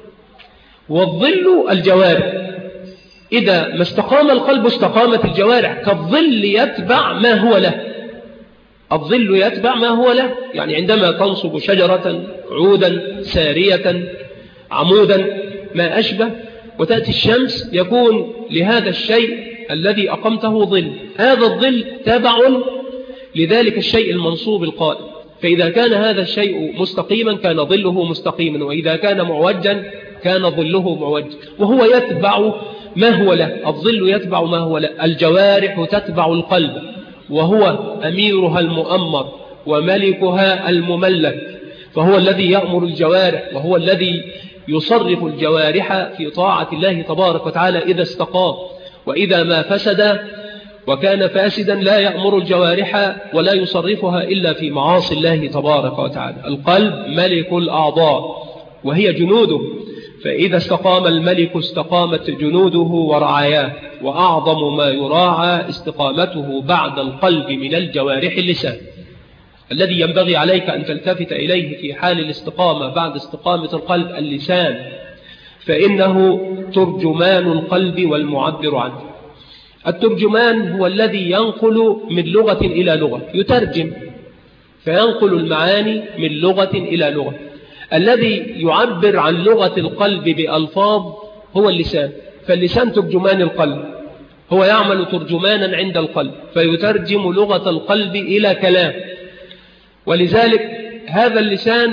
والظل الجوارح. إذا ما استقام القلب استقامت الجوارح، كالظل يتبع ما هو له. الظل يتبع ما هو له، يعني عندما تنصب شجرة عودا سارية عمودا ما أشبه وتأتي الشمس يكون لهذا الشيء الذي أقمته ظل، هذا الظل تابع لذلك الشيء المنصوب القائم. فإذا كان هذا الشيء مستقيما كان ظله مستقيما، وإذا كان معوجا كان ظله معوج، وهو يتبع ما هو له. الظل يتبع ما هو له، الجوارح تتبع القلب وهو أميرها المؤمر وملكها المملك، فهو الذي يأمر الجوارح وهو الذي يصرف الجوارح في طاعة الله تبارك وتعالى إذا استقام. وإذا ما فسد وكان فاسدا لا يأمر الجوارح ولا يصرفها إلا في معاصي الله تبارك وتعالى. القلب ملك الأعضاء وهي جنوده، فإذا استقام الملك استقامت جنوده ورعاياه. وأعظم ما يراعى استقامته بعد القلب من الجوارح اللسان، الذي ينبغي عليك أن تلتفت إليه في حال الاستقامة بعد استقامة القلب اللسان، فإنه ترجمان القلب والمعبر عنه. الترجمان هو الذي ينقل من لغة إلى لغة، يترجم فينقل المعاني من لغة إلى لغة. الذي يعبر عن لغة القلب بألفاظ هو اللسان، فاللسان ترجمان القلب، هو يعمل ترجمانا عند القلب فيترجم لغة القلب إلى كلام. ولذلك هذا اللسان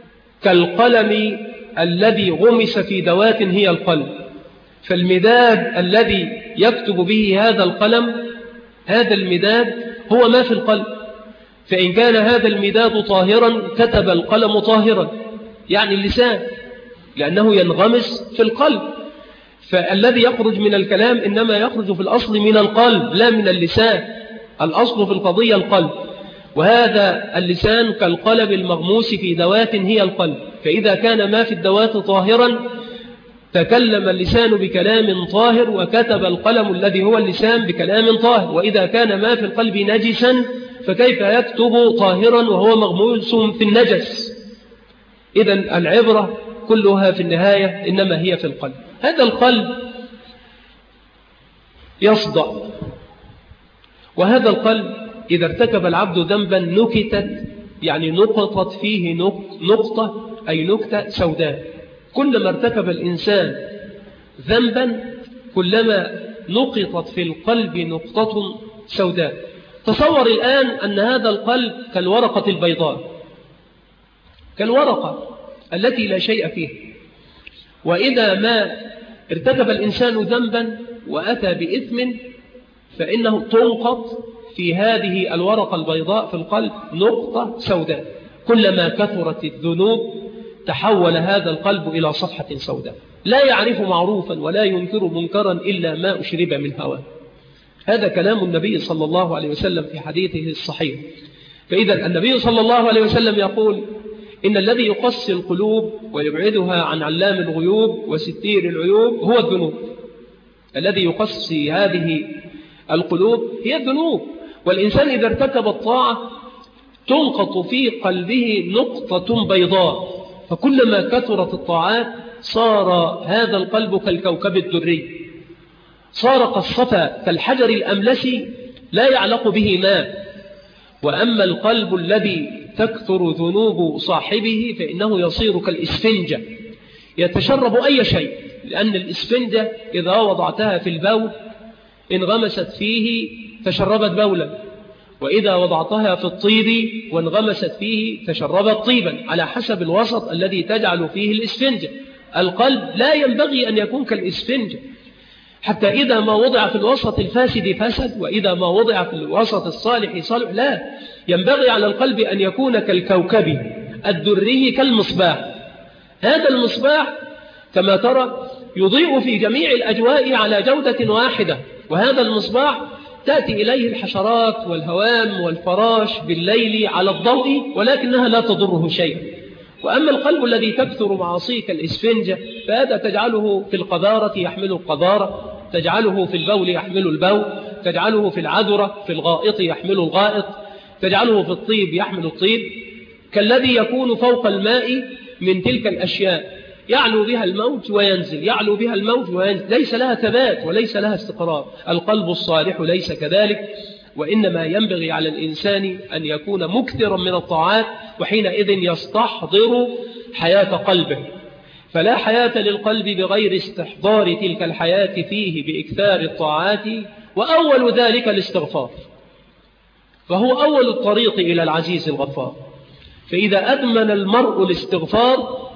كالقلم الذي غمس في دوات هي القلب، فالمداد الذي يكتب به هذا القلم، هذا المداد هو ما في القلب. فإن كان هذا المداد طاهرا كتب القلم طاهرا، يعني اللسان، لأنه ينغمس في القلب. فالذي يخرج من الكلام إنما يخرج في الأصل من القلب لا من اللسان، الأصل في القضية القلب. وهذا اللسان كالقلب المغموس في دوات هي القلب، فإذا كان ما في الدوات طاهرا تكلم اللسان بكلام طاهر وكتب القلم الذي هو اللسان بكلام طاهر. وإذا كان ما في القلب نجسا فكيف يكتب طاهرا وهو مغموس في النجس؟ إذن العبرة كلها في النهاية إنما هي في القلب. هذا القلب يصدأ، وهذا القلب إذا ارتكب العبد ذنبا نكتت، يعني نقطت فيه نقطة أي نكتة سوداء. كلما ارتكب الإنسان ذنبا كلما نقطت في القلب نقطة سوداء. تصور الآن أن هذا القلب كالورقة البيضاء، كالورقة التي لا شيء فيها، وإذا ما ارتكب الإنسان ذنبا وأتى بإثم فإنه تنقط في هذه الورقة البيضاء في القلب نقطة سوداء. كلما كثرت الذنوب تحول هذا القلب إلى صفحة سوداء، لا يعرف معروفا ولا ينكر منكرا إلا ما أشرب من هواه. هذا كلام النبي صلى الله عليه وسلم في حديثه الصحيح. فإذا النبي صلى الله عليه وسلم يقول إن الذي يقسي القلوب ويبعدها عن علام الغيوب وستير العيوب هو الذنوب. الذي يقسي هذه القلوب هي الذنوب. والإنسان إذا ارتكب الطاعة تنقط في قلبه نقطة بيضاء، فكلما كثرت الطاعات صار هذا القلب كالكوكب الدري، صار قصة كالحجر الأملسي لا يعلق به ماء. وأما القلب الذي تكثر ذنوب صاحبه فإنه يصير كالإسفنجة يتشرب أي شيء، لأن الإسفنجة إذا وضعتها في البول انغمست فيه تشربت بولا، وإذا وضعتها في الطيب وانغمست فيه تشربت طيبا، على حسب الوسط الذي تجعل فيه الإسفنجة. القلب لا ينبغي أن يكون كالإسفنجة، حتى إذا ما وضع في الوسط الفاسد فسد، وإذا ما وضع في الوسط الصالح صالح. لا، ينبغي على القلب أن يكون كالكوكب الدري كالمصباح. هذا المصباح كما ترى يضيء في جميع الأجواء على جودة واحدة، وهذا المصباح تأتي إليه الحشرات والهوام والفراش بالليل على الضوء ولكنها لا تضره شيئا. وأما القلب الذي تكثر معاصيه كالإسفنجة فهذا تجعله في القذارة يحمل القذارة، تجعله في البول يحمل البول، تجعله في العذرة في الغائط يحمل الغائط، تجعله في الطيب يحمل الطيب، كالذي يكون فوق الماء من تلك الأشياء يعلو بها الموج وينزل، يعلو بها الموج وينزل، ليس لها ثبات وليس لها استقرار. القلب الصالح ليس كذلك، وإنما ينبغي على الإنسان أن يكون مكثرا من الطاعات، وحينئذ يستحضر حياة قلبه. فلا حياة للقلب بغير استحضار تلك الحياة فيه بإكثار الطاعات، وأول ذلك الاستغفار، فهو أول الطريق إلى العزيز الغفار. فإذا أدمن المرء الاستغفار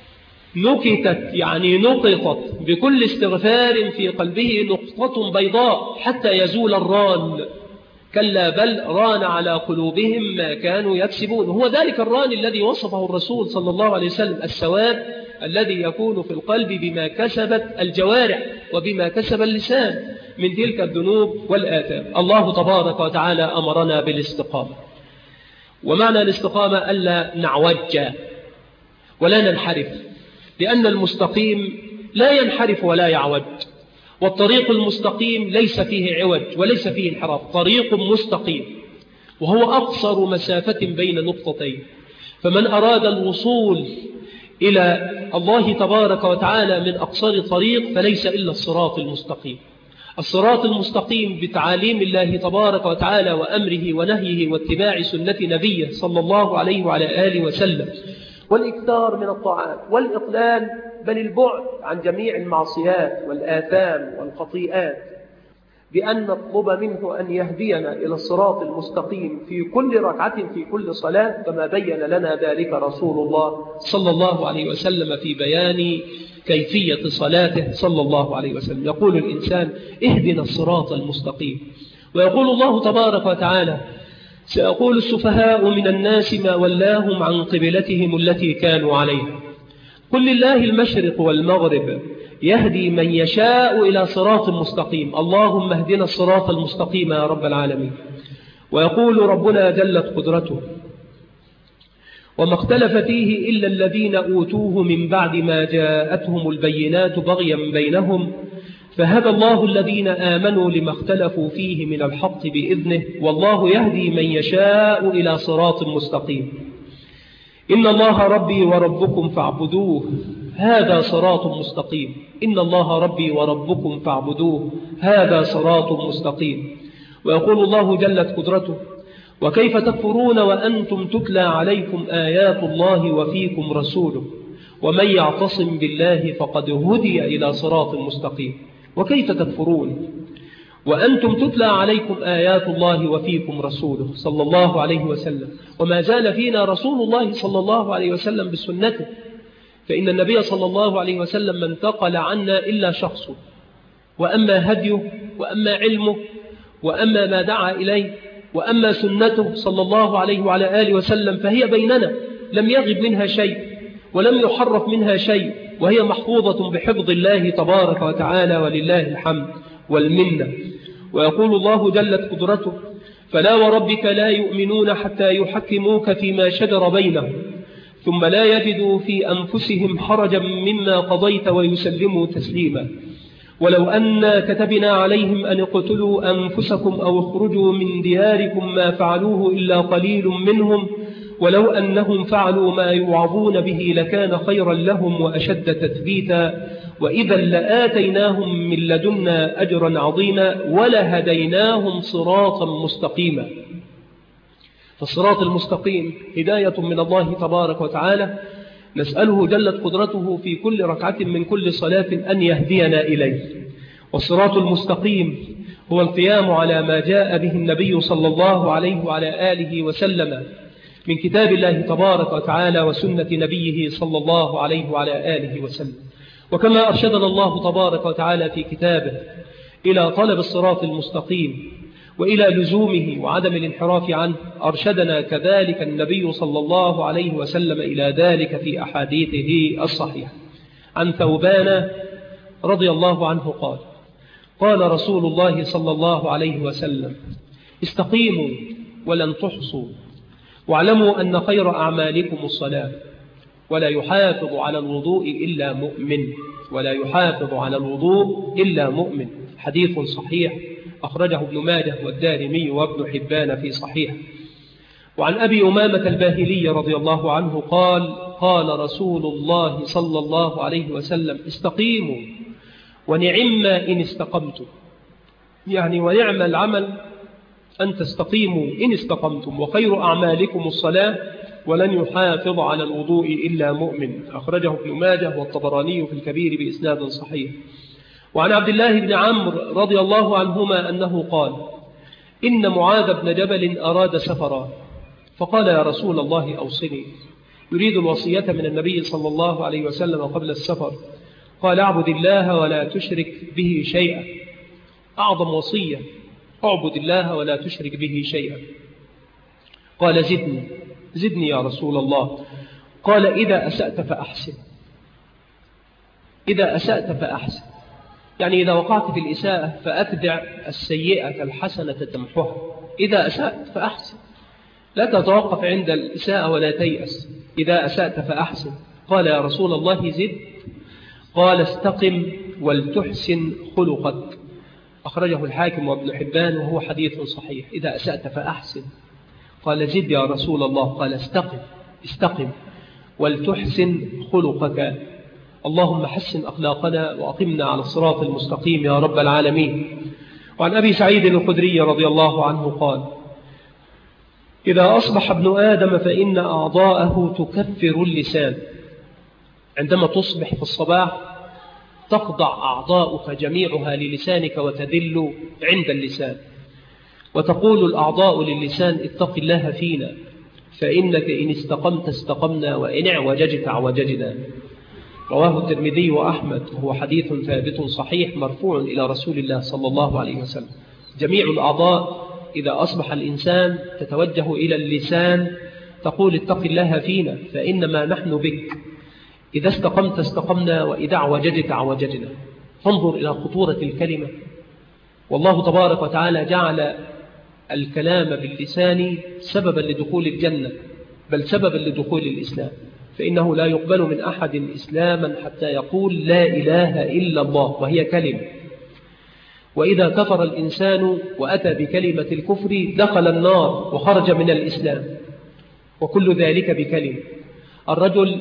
نكتت يعني نقطت بكل استغفار في قلبه نقطة بيضاء حتى يزول الران. كلا بل ران على قلوبهم ما كانوا يكسبون. هو ذلك الران الذي وصفه الرسول صلى الله عليه وسلم، السواد الذي يكون في القلب بما كسبت الجوارح وبما كسب اللسان من تلك الذنوب والآثام. الله تبارك وتعالى أمرنا بالاستقامة، ومعنى الاستقامة ألا نعوج ولا ننحرف، لأن المستقيم لا ينحرف ولا يعوج، والطريق المستقيم ليس فيه عوج وليس فيه انحراف، طريق مستقيم وهو أقصر مسافة بين نقطتين. فمن أراد الوصول إلى الله تبارك وتعالى من أقصر طريق فليس إلا الصراط المستقيم. الصراط المستقيم بتعاليم الله تبارك وتعالى وأمره ونهيه واتباع سنة نبيه صلى الله عليه وعلى آله وسلم، والإكثار من الطاعات والإقلال بل البعد عن جميع المعصيات والآثام والخطيئات، بأن نطلب منه أن يهدينا إلى الصراط المستقيم في كل ركعة في كل صلاة، كما بين لنا ذلك رسول الله صلى الله عليه وسلم في بيان كيفية صلاته صلى الله عليه وسلم. يقول الإنسان اهدنا الصراط المستقيم، ويقول الله تبارك وتعالى سيقول السفهاء من الناس ما ولاهم عن قبلتهم التي كانوا عليها، قل لله المشرق والمغرب يهدي من يشاء إلى صراط مستقيم. اللهم اهدنا الصراط المستقيم يا رب العالمين. ويقول ربنا جلت قدرته وما اختلف فيه إلا الذين أوتوه من بعد ما جاءتهم البينات بغيا بينهم فهدى الله الذين آمنوا لما اختلفوا فيه من الحق بإذنه والله يهدي من يشاء إلى صراط مستقيم. إن الله ربي وربكم فاعبدوه هذا صراط مستقيم. إن الله ربي وربكم فاعبدوه هذا صراط مستقيم. ويقول الله جلت قدرته وكيف تكفرون وأنتم تتلى عليكم آيات الله وفيكم رسوله ومن يعتصم بالله فقد هدي إلى صراط مستقيم. وكيف تكفرون وأنتم تتلى عليكم آيات الله وفيكم رسوله صلى الله عليه وسلم، وما زال فينا رسول الله صلى الله عليه وسلم بسنته، فإن النبي صلى الله عليه وسلم ما انتقل عنا إلا شخصه، وأما هديه وأما علمه وأما ما دعا إليه وأما سنته صلى الله عليه وعلى آله وسلم فهي بيننا لم يغب منها شيء ولم يحرف منها شيء، وهي محفوظة بحفظ الله تبارك وتعالى ولله الحمد والمنة. ويقول الله جلت قدرته فلا وربك لا يؤمنون حتى يحكموك فيما شجر بينهم ثم لا يجدوا في أنفسهم حرجا مما قضيت ويسلموا تسليما. ولو أن كتبنا عليهم أن اقتلوا أنفسكم أو اخرجوا من دياركم ما فعلوه إلا قليل منهم ولو أنهم فعلوا ما يوعظون به لكان خيرا لهم وأشد تثبيتا وإذا لآتيناهم من لدنا أجرا عظيما ولهديناهم صراطا مستقيما. فالصراط المستقيم هداية من الله تبارك وتعالى، نسأله جلت قدرته في كل ركعة من كل صلاة أن يهدينا إليه. والصراط المستقيم هو القيام على ما جاء به النبي صلى الله عليه وعلى آله وسلم من كتاب الله تبارك وتعالى وسنة نبيه صلى الله عليه وعلى آله وسلم. وكما أرشدنا الله تبارك وتعالى في كتابه إلى طلب الصراط المستقيم وإلى لزومه وعدم الانحراف عنه، أرشدنا كذلك النبي صلى الله عليه وسلم إلى ذلك في أحاديثه الصحيحة. عن ثوبان رضي الله عنه قال: قال رسول الله صلى الله عليه وسلم: استقيموا ولن تحصوا، واعلموا أن خير أعمالكم الصلاة، ولا يحافظ على الوضوء إلا مؤمن، ولا يحافظ على الوضوء إلا مؤمن. حديث صحيح أخرجه ابن ماجه والدارمي وابن حبان في صحيح. وعن أبي أمامة الباهلي رضي الله عنه قال: قال رسول الله صلى الله عليه وسلم: استقيموا ونعم إن استقمتم، يعني ونعم العمل أن تستقيموا إن استقمتم، وخير أعمالكم الصلاة، ولن يحافظ على الوضوء إلا مؤمن. أخرجه ابن ماجه والطبراني في الكبير بإسناد صحيح. وعن عبد الله بن عمرو رضي الله عنهما أنه قال: إن معاذ بن جبل أراد سفرا، فقال: يا رسول الله أوصني. يريد الوصية من النبي صلى الله عليه وسلم قبل السفر. قال: اعبد الله ولا تشرك به شيئا. أعظم وصية: اعبد الله ولا تشرك به شيئا. قال: زدني يا رسول الله. قال: إذا أسأت فأحسن. إذا أسأت فأحسن، يعني إذا وقعت في الإساءة فأتبع السيئة الحسنة تمحها. إذا أسأت فأحسن، لا تتوقف عند الإساءة ولا تيأس. إذا أسأت فأحسن. قال: يا رسول الله زد. قال: استقم ولتحسن خلقك. أخرجه الحاكم وابن حبان وهو حديث صحيح. إذا أسأت فأحسن. قال: زد يا رسول الله. قال: استقم ولتحسن خلقك. اللهم حسن أخلاقنا وأقمنا على الصراط المستقيم يا رب العالمين. وعن أبي سعيد الخدري رضي الله عنه قال: إذا أصبح ابن آدم فإن أعضاءه تكفر اللسان. عندما تصبح في الصباح تخضع أعضاؤك جميعها للسانك وتذل عند اللسان، وتقول الأعضاء للسان: اتق الله فينا، فإنك إن استقمت استقمنا، وإن اعوججت اعوججنا. رواه الترمذي وأحمد، وهو حديث ثابت صحيح مرفوع إلى رسول الله صلى الله عليه وسلم. جميع الأعضاء إذا أصبح الإنسان تتوجه إلى اللسان، تقول: اتق الله فينا، فإنما نحن بك. إذا استقمت استقمنا، وإذا اعوججت اعوججنا. فانظر إلى خطورة الكلمة. والله تبارك وتعالى جعل الكلام باللسان سببا لدخول الجنة، بل سببا لدخول الإسلام، فإنه لا يقبل من أحد إسلاما حتى يقول لا إله إلا الله، وهي كلمة. وإذا كفر الإنسان وأتى بكلمة الكفر دخل النار وخرج من الإسلام، وكل ذلك بكلمة. الرجل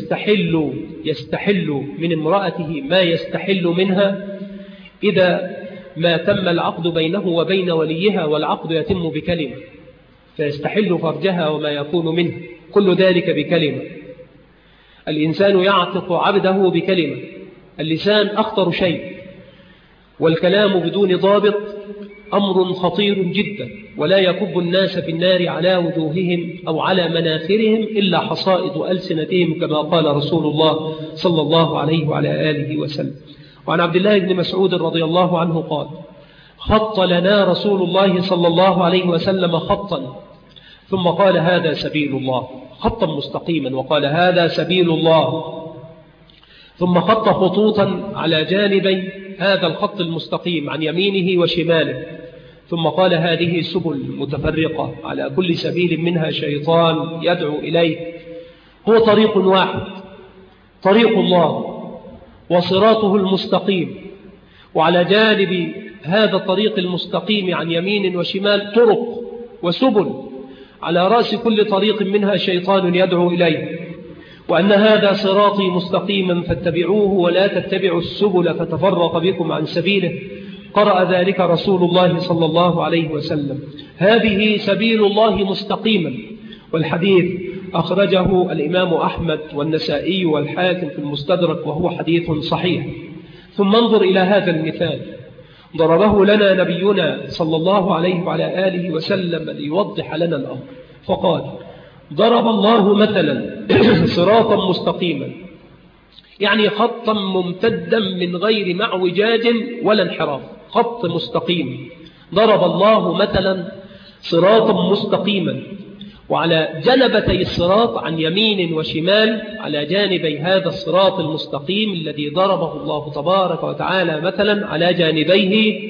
يستحل من امرأته ما يستحل منها إذا ما تم العقد بينه وبين وليها، والعقد يتم بكلمة، فيستحل فرجها وما يكون منه، كل ذلك بكلمة. الإنسان يعتق عبده بكلمة. اللسان أخطر شيء، والكلام بدون ضابط أمر خطير جدا، ولا يكب الناس في النار على وجوههم أو على مناخرهم إلا حصائد ألسنتهم، كما قال رسول الله صلى الله عليه وعلى آله وسلم. وعن عبد الله بن مسعود رضي الله عنه قال: خط لنا رسول الله صلى الله عليه وسلم خطا، ثم قال: هذا سبيل الله، خطا مستقيما، وقال: هذا سبيل الله، ثم خط خطوطا على جانبي هذا الخط المستقيم عن يمينه وشماله، ثم قال: هذه سبل متفرقة، على كل سبيل منها شيطان يدعو إليه، هو طريق واحد، طريق الله وصراطه المستقيم، وعلى جانب هذا الطريق المستقيم عن يمين وشمال طرق وسبل، على رأس كل طريق منها شيطان يدعو إليه، وأن هذا صراطي مستقيما فاتبعوه ولا تتبعوا السبل فتفرق بكم عن سبيله. قرأ ذلك رسول الله صلى الله عليه وسلم: هذه سبيل الله مستقيما. والحديث أخرجه الإمام أحمد والنسائي والحاكم في المستدرك، وهو حديث صحيح. ثم انظر إلى هذا المثال: ضربه لنا نبينا صلى الله عليه وعلى آله وسلم ليوضح لنا الأمر، فقال: ضرب الله مثلا صراطا مستقيما، يعني خطا ممتدا من غير معوجاج ولا انحراف، خط مستقيم. ضرب الله مثلا صراطا مستقيما، وعلى جنبتي الصراط عن يمين وشمال، على جانبي هذا الصراط المستقيم الذي ضربه الله تبارك وتعالى مثلا، على جانبيه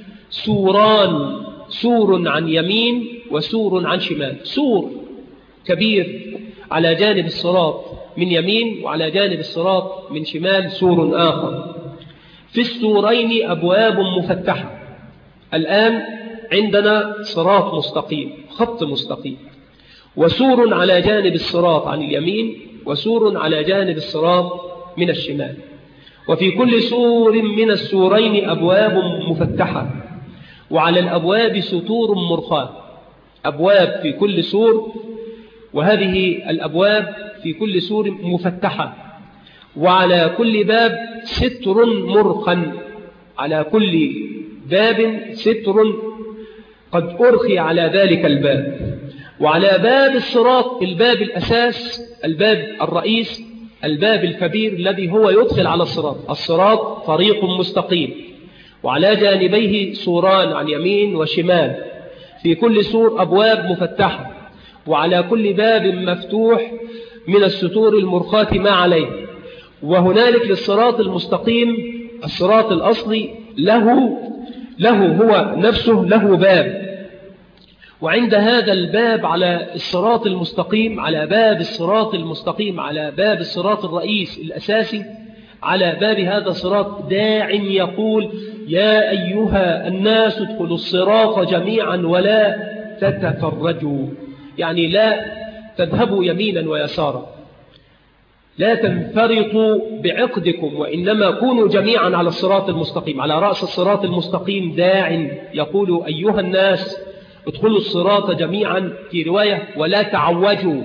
سوران، سور عن يمين وسور عن شمال. سور كبير على جانب الصراط من يمين، وعلى جانب الصراط من شمال سور آخر. في السورين أبواب مفتحة. الآن عندنا صراط مستقيم، خط مستقيم، وسور على جانب الصراط عن اليمين، وسور على جانب الصراط من الشمال. وفي كل سور من السورين أبواب مفتحة، وعلى الأبواب ستور مرخاة. أبواب في كل سور، وهذه الأبواب في كل سور مفتحة، وعلى كل باب ستر مرخى، على كل باب ستر قد أرخي على ذلك الباب. وعلى باب الصراط، الباب الأساس، الباب الرئيس، الباب الكبير الذي هو يدخل على الصراط. الصراط طريق مستقيم، وعلى جانبيه سوران عن يمين وشمال، في كل سور أبواب مفتحة، وعلى كل باب مفتوح من الستور المرخاة ما عليه. وهنالك للصراط المستقيم، الصراط الأصلي له هو نفسه له باب، وعند هذا الباب على الصراط المستقيم، على باب الصراط المستقيم، على باب الصراط الرئيس الأساسي، على باب هذا الصراط داع يقول: يا أيها الناس ادخلوا الصراط جميعا ولا تتفرجوا، يعني لا تذهبوا يمينا ويسارا، لا تنفرطوا بعقدكم، وإنما كونوا جميعا على الصراط المستقيم. على رأس الصراط المستقيم داع يقول: أيها الناس ادخلوا الصراط جميعا، في رواية: ولا تعوجوا.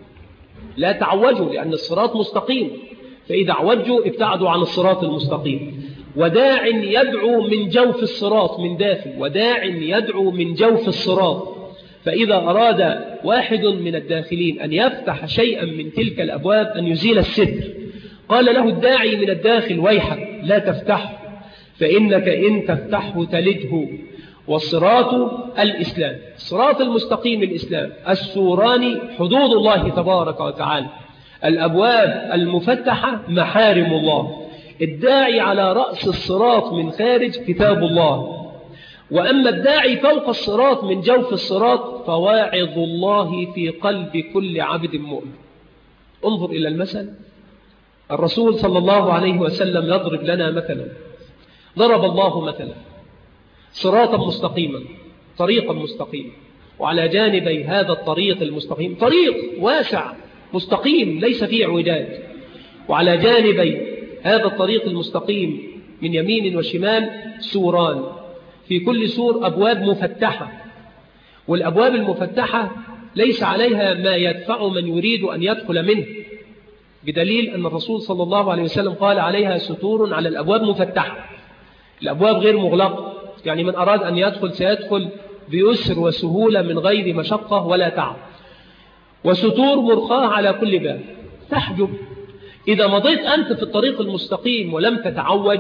لا تعوجوا لأن الصراط مستقيم، فإذا عوجوا ابتعدوا عن الصراط المستقيم. وداع يدعو من جوف الصراط، من داخل، وداع يدعو من جوف الصراط، فإذا أراد واحد من الداخلين أن يفتح شيئا من تلك الأبواب، أن يزيل الستر، قال له الداعي من الداخل: ويحك لا تفتحه، فإنك إن تفتحه تلجه. والصراط الإسلام، الصراط المستقيم الإسلام. السوران حدود الله تبارك وتعالى، الأبواب المفتحة محارم الله. الداعي على رأس الصراط من خارج كتاب الله، وأما الداعي فوق الصراط من جوف الصراط فواعظ الله في قلب كل عبد مؤمن. انظر إلى المثل، الرسول صلى الله عليه وسلم يضرب لنا مثلا. ضرب الله مثلا صراطا مستقيما، طريقا مستقيما، وعلى جانبي هذا الطريق المستقيم طريق واسع مستقيم ليس فيه اعوجاج، وعلى جانبي هذا الطريق المستقيم من يمين وشمال سوران، في كل سور أبواب مفتحة، والأبواب المفتحة ليس عليها ما يدفع من يريد أن يدخل منه، بدليل أن الرسول صلى الله عليه وسلم قال: عليها ستور على الأبواب مفتحة، الأبواب غير مغلقة، يعني من أراد أن يدخل سيدخل بيسر وسهولة من غير مشقة ولا تعب. وستور مرخاة على كل باب تحجب. إذا مضيت أنت في الطريق المستقيم ولم تتعوج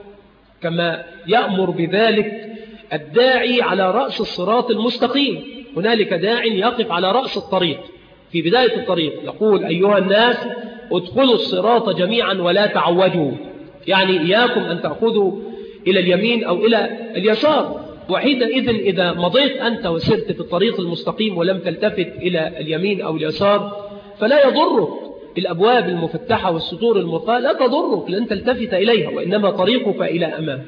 كما يأمر بذلك الداعي على رأس الصراط المستقيم، هنالك داع يقف على رأس الطريق في بداية الطريق يقول: أيها الناس ادخلوا الصراط جميعا ولا تعوجوا، يعني إياكم أن تأخذوا إلى اليمين أو إلى اليسار. وحينئذ إذا مضيت أنت وسرت في الطريق المستقيم ولم تلتفت إلى اليمين أو اليسار فلا يضرك الأبواب المفتحة والسطور المرخاة، لا تضرك لن تلتفت إليها، وإنما طريقك إلى أمام.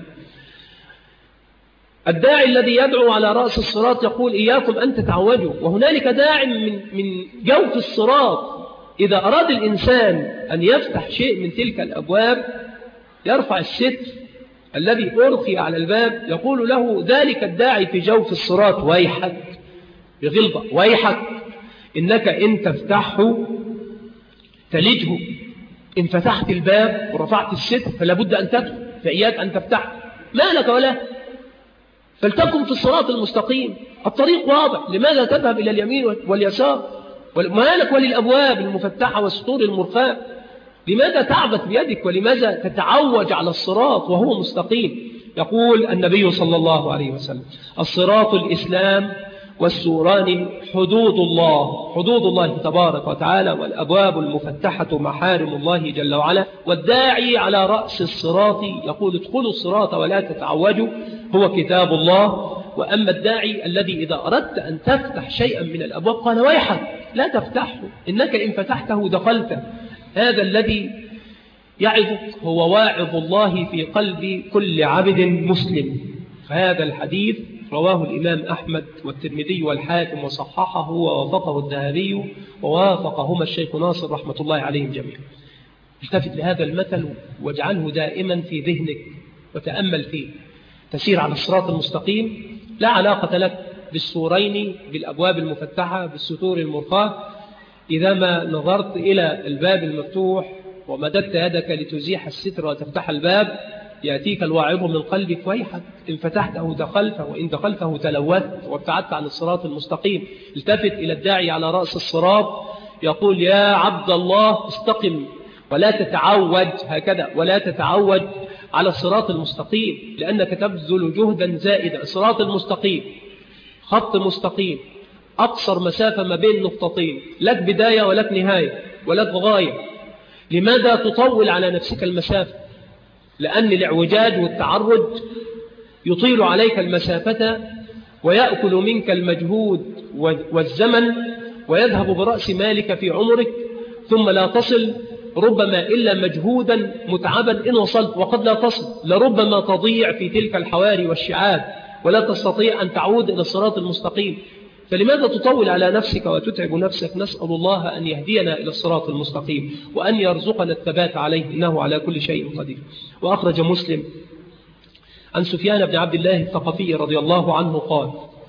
الداعي الذي يدعو على رأس الصراط يقول: إياكم أن تتعوجوا. وهنالك داع من جوف الصراط، إذا أراد الإنسان أن يفتح شيء من تلك الأبواب يرفع الستر الذي أرخي على الباب، يقول له ذلك الداعي في جوف الصراط: ويحك، بغلظة، ويحك إنك إن تفتحه تلجه. إن فتحت الباب ورفعت الستر فلا بد أن تدخل، فإياك أن تفتحه، ما لك ولا. فلتكن في الصراط المستقيم. الطريق واضح، لماذا تذهب إلى اليمين واليسار؟ ما لك وللأبواب المفتحة والسطور المرخاة؟ لماذا تعبث بيدك؟ ولماذا تتعوج على الصراط وهو مستقيم؟ يقول النبي صلى الله عليه وسلم: الصراط الإسلام والسوران حدود الله، حدود الله تبارك وتعالى، والأبواب المفتحة محارم الله جل وعلا. والداعي على رأس الصراط يقول: ادخلوا الصراط ولا تتعوجوا، هو كتاب الله. وأما الداعي الذي إذا أردت أن تفتح شيئا من الأبواب قال: ويحك لا تفتحه، إنك إن فتحته دخلت. هذا الذي يعظك هو واعظ الله في قلب كل عبد مسلم. فهذا الحديث رواه الإمام أحمد والترمذي والحاكم وصححه ووافقه الذهبي ووافقهما الشيخ ناصر رحمة الله عليهم جميعا. التفت لهذا المثل واجعله دائما في ذهنك وتأمل فيه. تسير على الصراط المستقيم، لا علاقة لك بالسورين، بالأبواب المفتحة، بالستور المرخاة. إذا ما نظرت إلى الباب المفتوح ومددت يدك لتزيح الستر وتفتح الباب، يأتيك الواعظ من قلبك: ويحك إن فتحته دخلت، وإن دخلته تلوثت وابتعدت عن الصراط المستقيم. التفت إلى الداعي على رأس الصراط يقول: يا عبد الله استقم ولا تتعوج هكذا، ولا تتعوج على الصراط المستقيم، لأنك تبذل جهدا زائدا. الصراط المستقيم خط مستقيم، أقصر مسافة ما بين نقطتين، لك بداية ولك نهاية ولك غاية. لماذا تطول على نفسك المسافة؟ لأن الاعوجاج والتعرج يطيل عليك المسافة ويأكل منك المجهود والزمن ويذهب برأس مالك في عمرك، ثم لا تصل ربما إلا مجهودا متعبا إن وصلت، وقد لا تصل، لربما تضيع في تلك الحواري والشعاب ولا تستطيع أن تعود إلى الصراط المستقيم. فلماذا تطول على نفسك وتتعب نفسك؟ نسأل الله أن يهدينا إلى الصراط المستقيم وأن يرزقنا الثبات عليه، إنه على كل شيء قدير. وأخرج مسلم عن سفيان بن عبد الله الثقفي رضي الله عنه قال: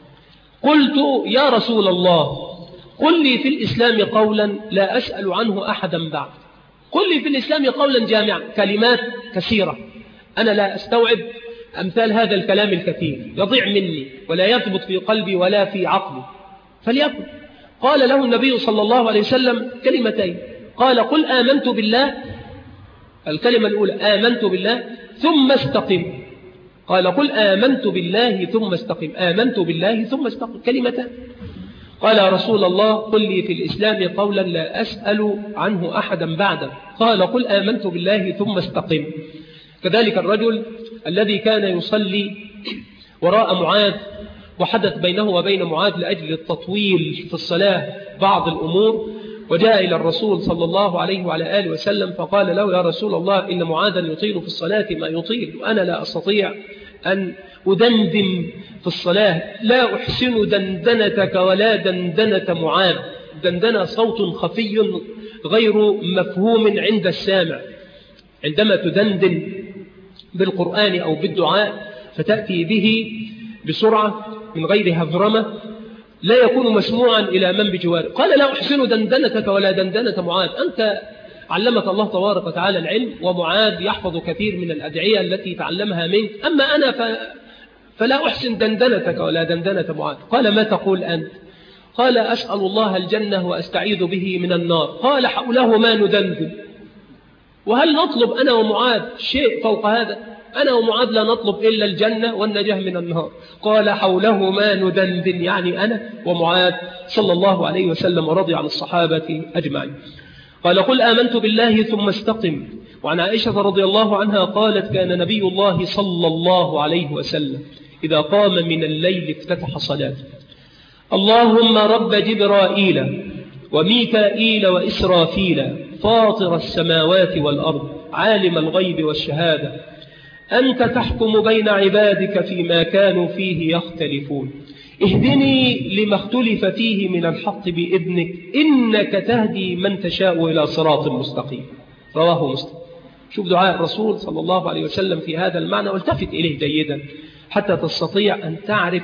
قلت يا رسول الله قل لي في الإسلام قولا لا أسأل عنه أحدا بعد. قل لي في الإسلام قولا جامعا، كلمات كثيرة أنا لا أستوعب أمثال هذا الكلام الكثير، يضيع مني ولا يثبت في قلبي ولا في عقلي. فليكن. قال له النبي صلى الله عليه وسلم كلمتين، قال: قل آمنت بالله، الكلمة الأولى آمنت بالله ثم استقم. قال: قل آمنت بالله ثم استقم، آمنت بالله ثم استقم، كلمتان. قال: يا رسول الله قل لي في الإسلام قولا لا أسأل عنه أحدا بعده. قال: قل آمنت بالله ثم استقم. كذلك الرجل الذي كان يصلي وراء معاذ، وحدث بينه وبين معاذ لأجل التطويل في الصلاة بعض الأمور، وجاء إلى الرسول صلى الله عليه وعلى آله وسلم فقال له: يا رسول الله إن معاذا يطيل في الصلاة ما يطيل، وأنا لا أستطيع أن أدندن في الصلاة، لا أحسن دندنتك ولا دندنة معاذ. دندنة صوت خفي غير مفهوم عند السامع. عندما تدندن بالقرآن أو بالدعاء فتأتي به بسرعة من غير هذرمة لا يكون مسموعا إلى من بجواره. قال: لا أحسن دندنتك ولا دندنة معاذ، أنت علمك الله تبارك وتعالى العلم، ومعاذ يحفظ كثير من الأدعية التي تعلمها منك، أما أنا فلا أحسن دندنتك ولا دندنة معاذ. قال: ما تقول أنت؟ قال: أسأل الله الجنة وأستعيذ به من النار. قال: حوله ما ندندن. وهل نطلب أنا ومعاذ شيء فوق هذا؟ أنا ومعاذ لا نطلب إلا الجنة والنجاة من النار. قال: حوله ما ندندن، يعني أنا ومعاذ صلى الله عليه وسلم، ورضي عن الصحابة أجمعين. قال: قل آمنت بالله ثم استقم. وعن عائشة رضي الله عنها قالت: كان نبي الله صلى الله عليه وسلم إذا قام من الليل افتتح صلاته: اللهم رب جبرائيل وميكائيل وإسرافيل فاطر السماوات والأرض عالم الغيب والشهادة، أنت تحكم بين عبادك فيما كانوا فيه يختلفون، اهدني لما اختلف فيه من الحق بإذنك، إنك تهدي من تشاء إلى صراط مستقيم. رواه مسلم. شوف دعاء الرسول صلى الله عليه وسلم في هذا المعنى، والتفت إليه جيدا حتى تستطيع أن تعرف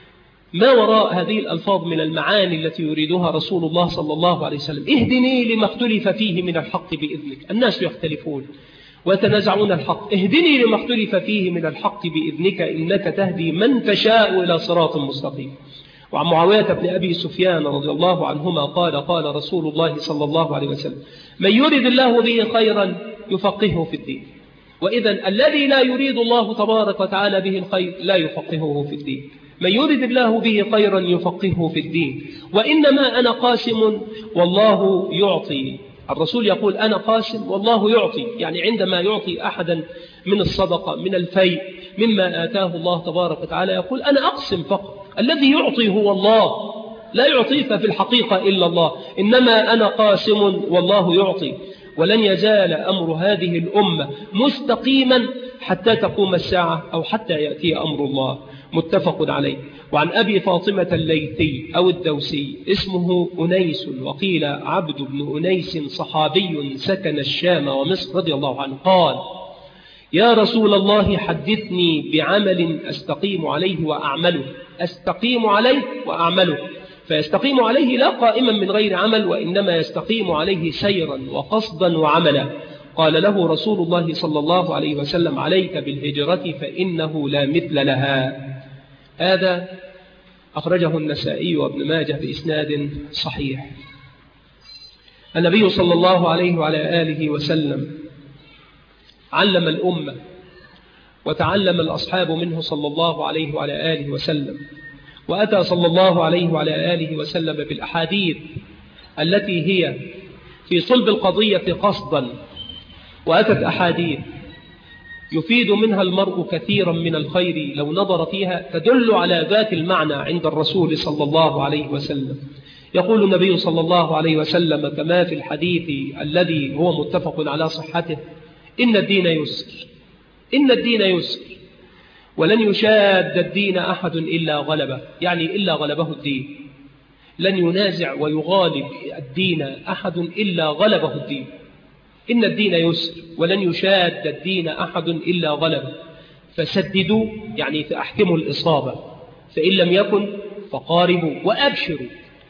ما وراء هذه الألفاظ من المعاني التي يريدها رسول الله صلى الله عليه وسلم. اهدني لما اختلف فيه من الحق بإذنك. الناس يختلفون، ويتنازعون الحق. اهدني لما اختلف فيه من الحق بإذنك إنك تهدي من تشاء إلى صراط مستقيم. وعن معاوية بن أبي سفيان رضي الله عنهما قال قال رسول الله صلى الله عليه وسلم من يرد الله به خيرا يفقهه في الدين. وإذا الذي لا يريد الله تبارك وتعالى به الخير لا يفقهه في الدين. من يرد الله به خيرا يفقهه في الدين. وإنما أنا قاسم والله يعطي. الرسول يقول أنا قاسم والله يعطي، يعني عندما يعطي أحدا من الصدقة من الفيء مما آتاه الله تبارك وتعالى يقول أنا أقسم فقط، الذي يعطي هو الله، لا يعطيك في الحقيقة إلا الله، إنما أنا قاسم والله يعطي. ولن يزال أمر هذه الأمة مستقيما حتى تقوم الساعة أو حتى يأتي أمر الله. متفق عليه. وعن أبي فاطمة الليثي أو الدوسي اسمه أنيس وقيل عبد بن أنيس صحابي سكن الشام ومصر رضي الله عنه قال يا رسول الله حدثني بعمل أستقيم عليه وأعمله. أستقيم عليه وأعمله، فيستقيم عليه لا قائما من غير عمل، وإنما يستقيم عليه سيرا وقصدا وعملا. قال له رسول الله صلى الله عليه وسلم عليك بالهجرة فإنه لا مثل لها. هذا أخرجه النسائي وابن ماجه بإسناد صحيح. النبي صلى الله عليه وعلى آله وسلم علم الأمة وتعلم الأصحاب منه صلى الله عليه وعلى آله وسلم، وأتى صلى الله عليه وعلى آله وسلم بالأحاديث التي هي في صلب القضية قصدا، وأتت أحاديث يفيد منها المرء كثيرا من الخير لو نظر فيها، تدل على ذات المعنى عند الرسول صلى الله عليه وسلم. يقول النبي صلى الله عليه وسلم كما في الحديث الذي هو متفق على صحته إن الدين يسر، إن الدين يسر ولن يشاد الدين أحد إلا غلبه، يعني إلا غلبه الدين. لن ينازع ويغالب الدين أحد إلا غلبه الدين. إن الدين يسر ولن يشاد الدين أحد إلا غلبه. فسددوا يعني فأحكموا الإصابة، فإن لم يكن فقاربوا وأبشروا.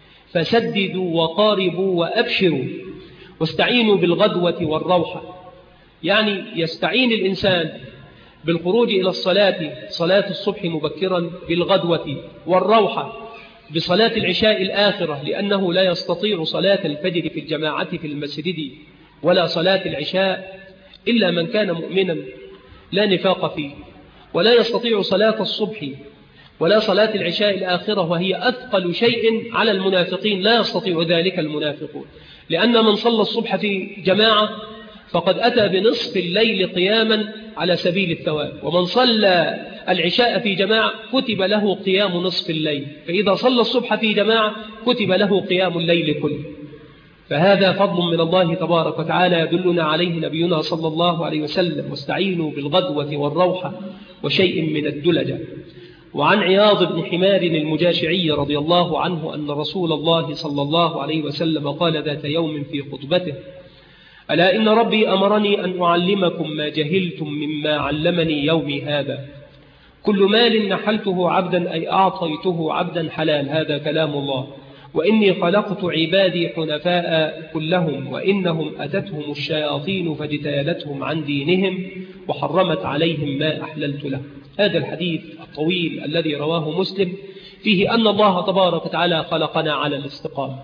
فسددوا وقاربوا وأبشروا. واستعينوا بالغدوة والروحة، يعني يستعين الإنسان بالخروج إلى الصلاة، صلاة الصبح مبكرا، بالغدوة والروحة بصلاة العشاء الآخرة، لأنه لا يستطيع صلاة الفجر في الجماعة في المسجد ولا صلاة العشاء إلا من كان مؤمنا لا نفاق فيه، ولا يستطيع صلاة الصبح ولا صلاة العشاء الآخرة وهي أثقل شيء على المنافقين، لا يستطيع ذلك المنافقون، لأن من صلى الصبح في جماعة فقد أتى بنصف الليل قياما على سبيل الثواب، ومن صلى العشاء في جماعة كتب له قيام نصف الليل، فإذا صلى الصبح في جماعة كتب له قيام الليل كله. فهذا فضل من الله تبارك وتعالى يدلنا عليه نبينا صلى الله عليه وسلم. واستعينوا بالغدوة والروحة وشيء من الدلجة. وعن عياض بن حمار المجاشعي رضي الله عنه أن رسول الله صلى الله عليه وسلم قال ذات يوم في خطبته ألا إن ربي أمرني أن أعلمكم ما جهلتم مما علمني يومي هذا. كل مال نحلته عبدا أي أعطيته عبدا حلال، هذا كلام الله. وإني خلقت عبادي حنفاء كلهم، وإنهم أتتهم الشياطين فاجتالتهم عن دينهم وحرمت عليهم ما أحللت له. هذا الحديث الطويل الذي رواه مسلم فيه أن الله تبارك وتعالى خلقنا على الاستقامة.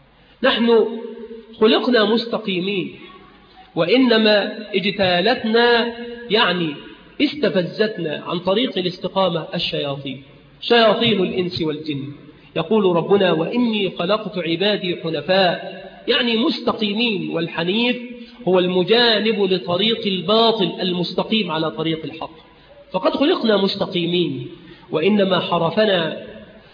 نحن خلقنا مستقيمين، وإنما اجتالتنا يعني استفزتنا عن طريق الاستقامة الشياطين، شياطين الإنس والجن. يقول ربنا وإني خلقت عبادي حنفاء، يعني مستقيمين، والحنيف هو المجانب لطريق الباطل المستقيم على طريق الحق. فقد خلقنا مستقيمين، وإنما حرفنا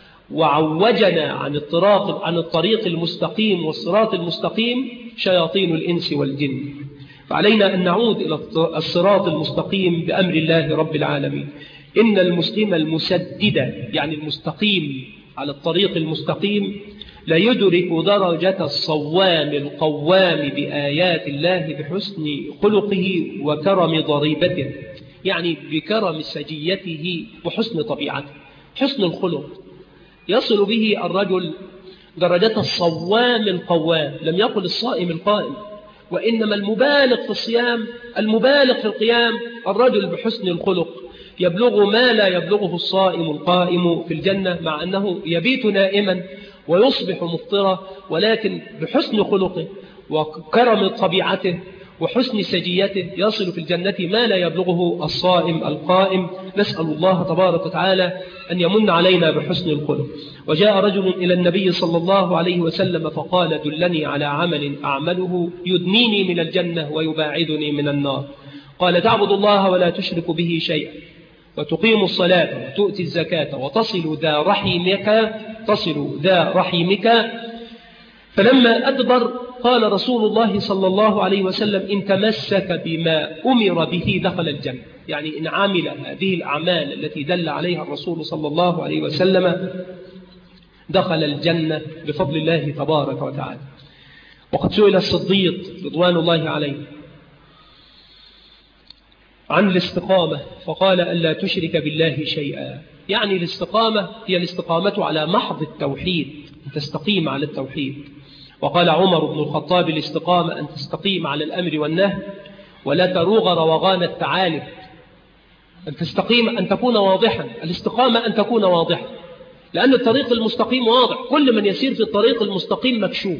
وعوجنا عن الطريق المستقيم والصراط المستقيم شياطين الإنس والجن. فعلينا أن نعود إلى الصراط المستقيم بأمر الله رب العالمين. إن المسلم المسدد يعني المستقيم على الطريق المستقيم لا يدرك درجة الصوام القوام بآيات الله بحسن خلقه وكرم ضريبته، يعني بكرم سجيته وحسن طبيعته. حسن الخلق يصل به الرجل درجة الصوام القوام، لم يقل الصائم القائم، وإنما المبالغ في الصيام، المبالغ في القيام، الرجل بحسن الخلق يبلغ ما لا يبلغه الصائم القائم في الجنة، مع أنه يبيت نائما ويصبح مفطرا، ولكن بحسن خلقه وكرم طبيعته وحسن سجيته يصل في الجنة ما لا يبلغه الصائم القائم. نسأل الله تبارك وتعالى أن يمن علينا بحسن الخلق. وجاء رجل إلى النبي صلى الله عليه وسلم فقال: دلني على عمل أعمله يدنيني من الجنة ويباعدني من النار. قال: تعبد الله ولا تشرك به شيئا، وتقيم الصلاة وتؤتي الزكاة وتصل ذا رحمك. فلما أدبر قال رسول الله صلى الله عليه وسلم: إن تمسك بما أمر به دخل الجنة. يعني إن عمل هذه الأعمال التي دل عليها الرسول صلى الله عليه وسلم دخل الجنة بفضل الله تبارك وتعالى. وقد سئل الصديق رضوان الله عليه عن الاستقامة فقال: ألا تشرك بالله شيئا. يعني الاستقامة هي الاستقامة على محض التوحيد، أن تستقيم على التوحيد. وقال عمر بن الخطاب: الاستقامة أن تستقيم على الأمر والنهي ولا تروغ روغان الثعالب. أن تستقيم أن تكون واضحا، الاستقامة أن تكون واضحا، لأن الطريق المستقيم واضح، كل من يسير في الطريق المستقيم مكشوف.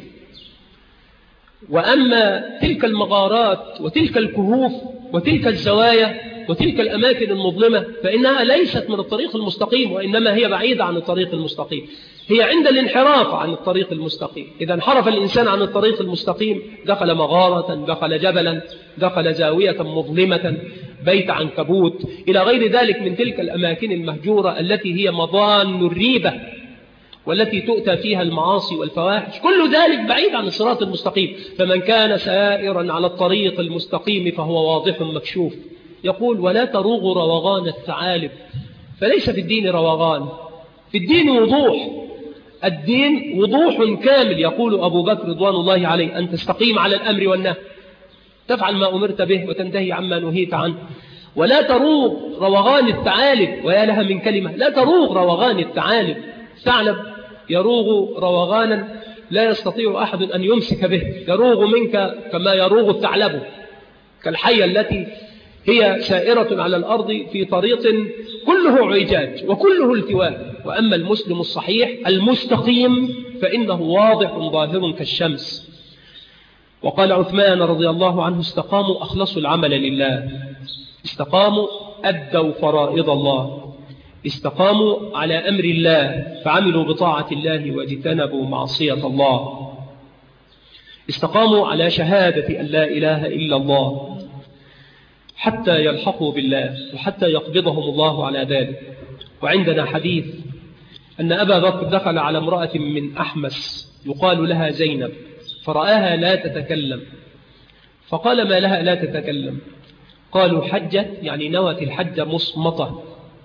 وأما تلك المغارات وتلك الكهوف وتلك الزوايا وتلك الأماكن المظلمة فإنها ليست من الطريق المستقيم، وإنما هي بعيدة عن الطريق المستقيم، هي عند الانحراف عن الطريق المستقيم. إذا انحرف الإنسان عن الطريق المستقيم دخل مغارة، دخل جبلا، دخل زاوية مظلمة، بيت عنكبوت، إلى غير ذلك من تلك الأماكن المهجورة التي هي مضان الريبة والتي تؤتى فيها المعاصي والفواحش، كل ذلك بعيد عن الصراط المستقيم. فمن كان سائرا على الطريق المستقيم فهو واضح مكشوف. يقول: ولا تروغ روغان الثعالب. فليس في الدين روغان، في الدين وضوح، الدين وضوح كامل. يقول أبو بكر رضوان الله عليه: أن تستقيم على الأمر والنهي، تفعل ما أمرت به وتنتهي عما نهيت عنه. ولا تروغ روغان الثعالب، ويا لها من كلمة، لا تروغ روغان الثعالب. ثعلب يروغ روغانا لا يستطيع أحد أن يمسك به، يروغ منك كما يروغ الثعلب، كالحية التي هي سائرة على الأرض في طريق كله عجاج وكله التواء. وأما المسلم الصحيح المستقيم فإنه واضح ظاهر كالشمس. وقال عثمان رضي الله عنه: استقاموا أخلصوا العمل لله، استقاموا أدوا فرائض الله، استقاموا على أمر الله فعملوا بطاعة الله واجتنبوا معصية الله، استقاموا على شهادة أن لا إله إلا الله حتى يلحقوا بالله وحتى يقبضهم الله على ذلك. وعندنا حديث أن أبا بكر دخل على امرأة من أحمس يقال لها زينب فرآها لا تتكلم، فقال: ما لها لا تتكلم؟ قالوا: حجت، يعني نوت الحج مصمتة،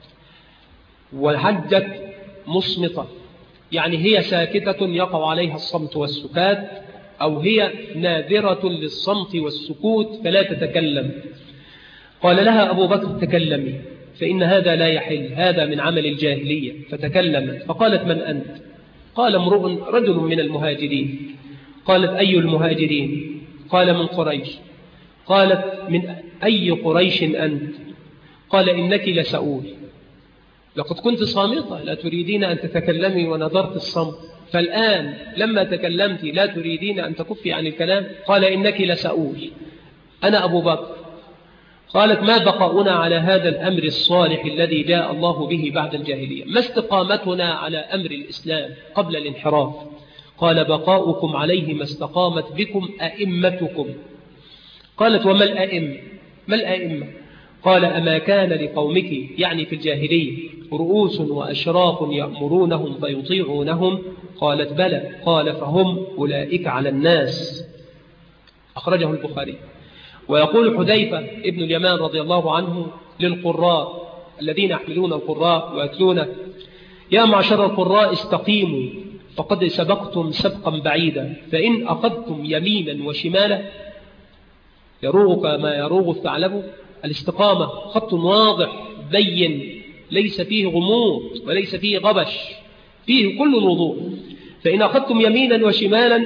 والحجت مصمتة يعني هي ساكتة يقع عليها الصمت والسكات، أو هي ناذرة للصمت والسكوت فلا تتكلم. قال لها أبو بكر: تكلمي، فإن هذا لا يحل، هذا من عمل الجاهلية. فتكلمت فقالت: من أنت؟ قال: امرؤ رجل من المهاجرين. قالت: أي المهاجرين؟ قال: من قريش. قالت: من أي قريش أنت؟ قال: إنك لسؤول، لقد كنت صامتة لا تريدين أن تتكلمي ونظرت الصمت، فالآن لما تكلمت لا تريدين أن تكفي عن الكلام. قال: إنك لسؤول، أنا أبو بكر. قالت: ما بقاؤنا على هذا الأمر الصالح الذي جاء الله به بعد الجاهلية؟ ما استقامتنا على أمر الإسلام قبل الانحراف؟ قال: بقاؤكم عليه ما استقامت بكم أئمتكم. قالت: وما الأئمة؟ ما الأئمة؟ قال: أما كان لقومك، يعني في الجاهلية، رؤوس وأشراف يأمرونهم فيطيعونهم؟ قالت: بلى. قال: فهم أولئك على الناس. أخرجه البخاري. ويقول حذيفة ابن اليمان رضي الله عنه للقراء الذين يحملون القراء ويتلونه: يا معشر القراء استقيموا فقد سبقتم سبقا بعيدا، فإن أخذتم يمينا وشمالا يروغ كما يروغ الثعلب. الاستقامة خط واضح بين ليس فيه غموض وليس فيه غبش، فيه كل الوضوح. فإن أخذتم يمينا وشمالا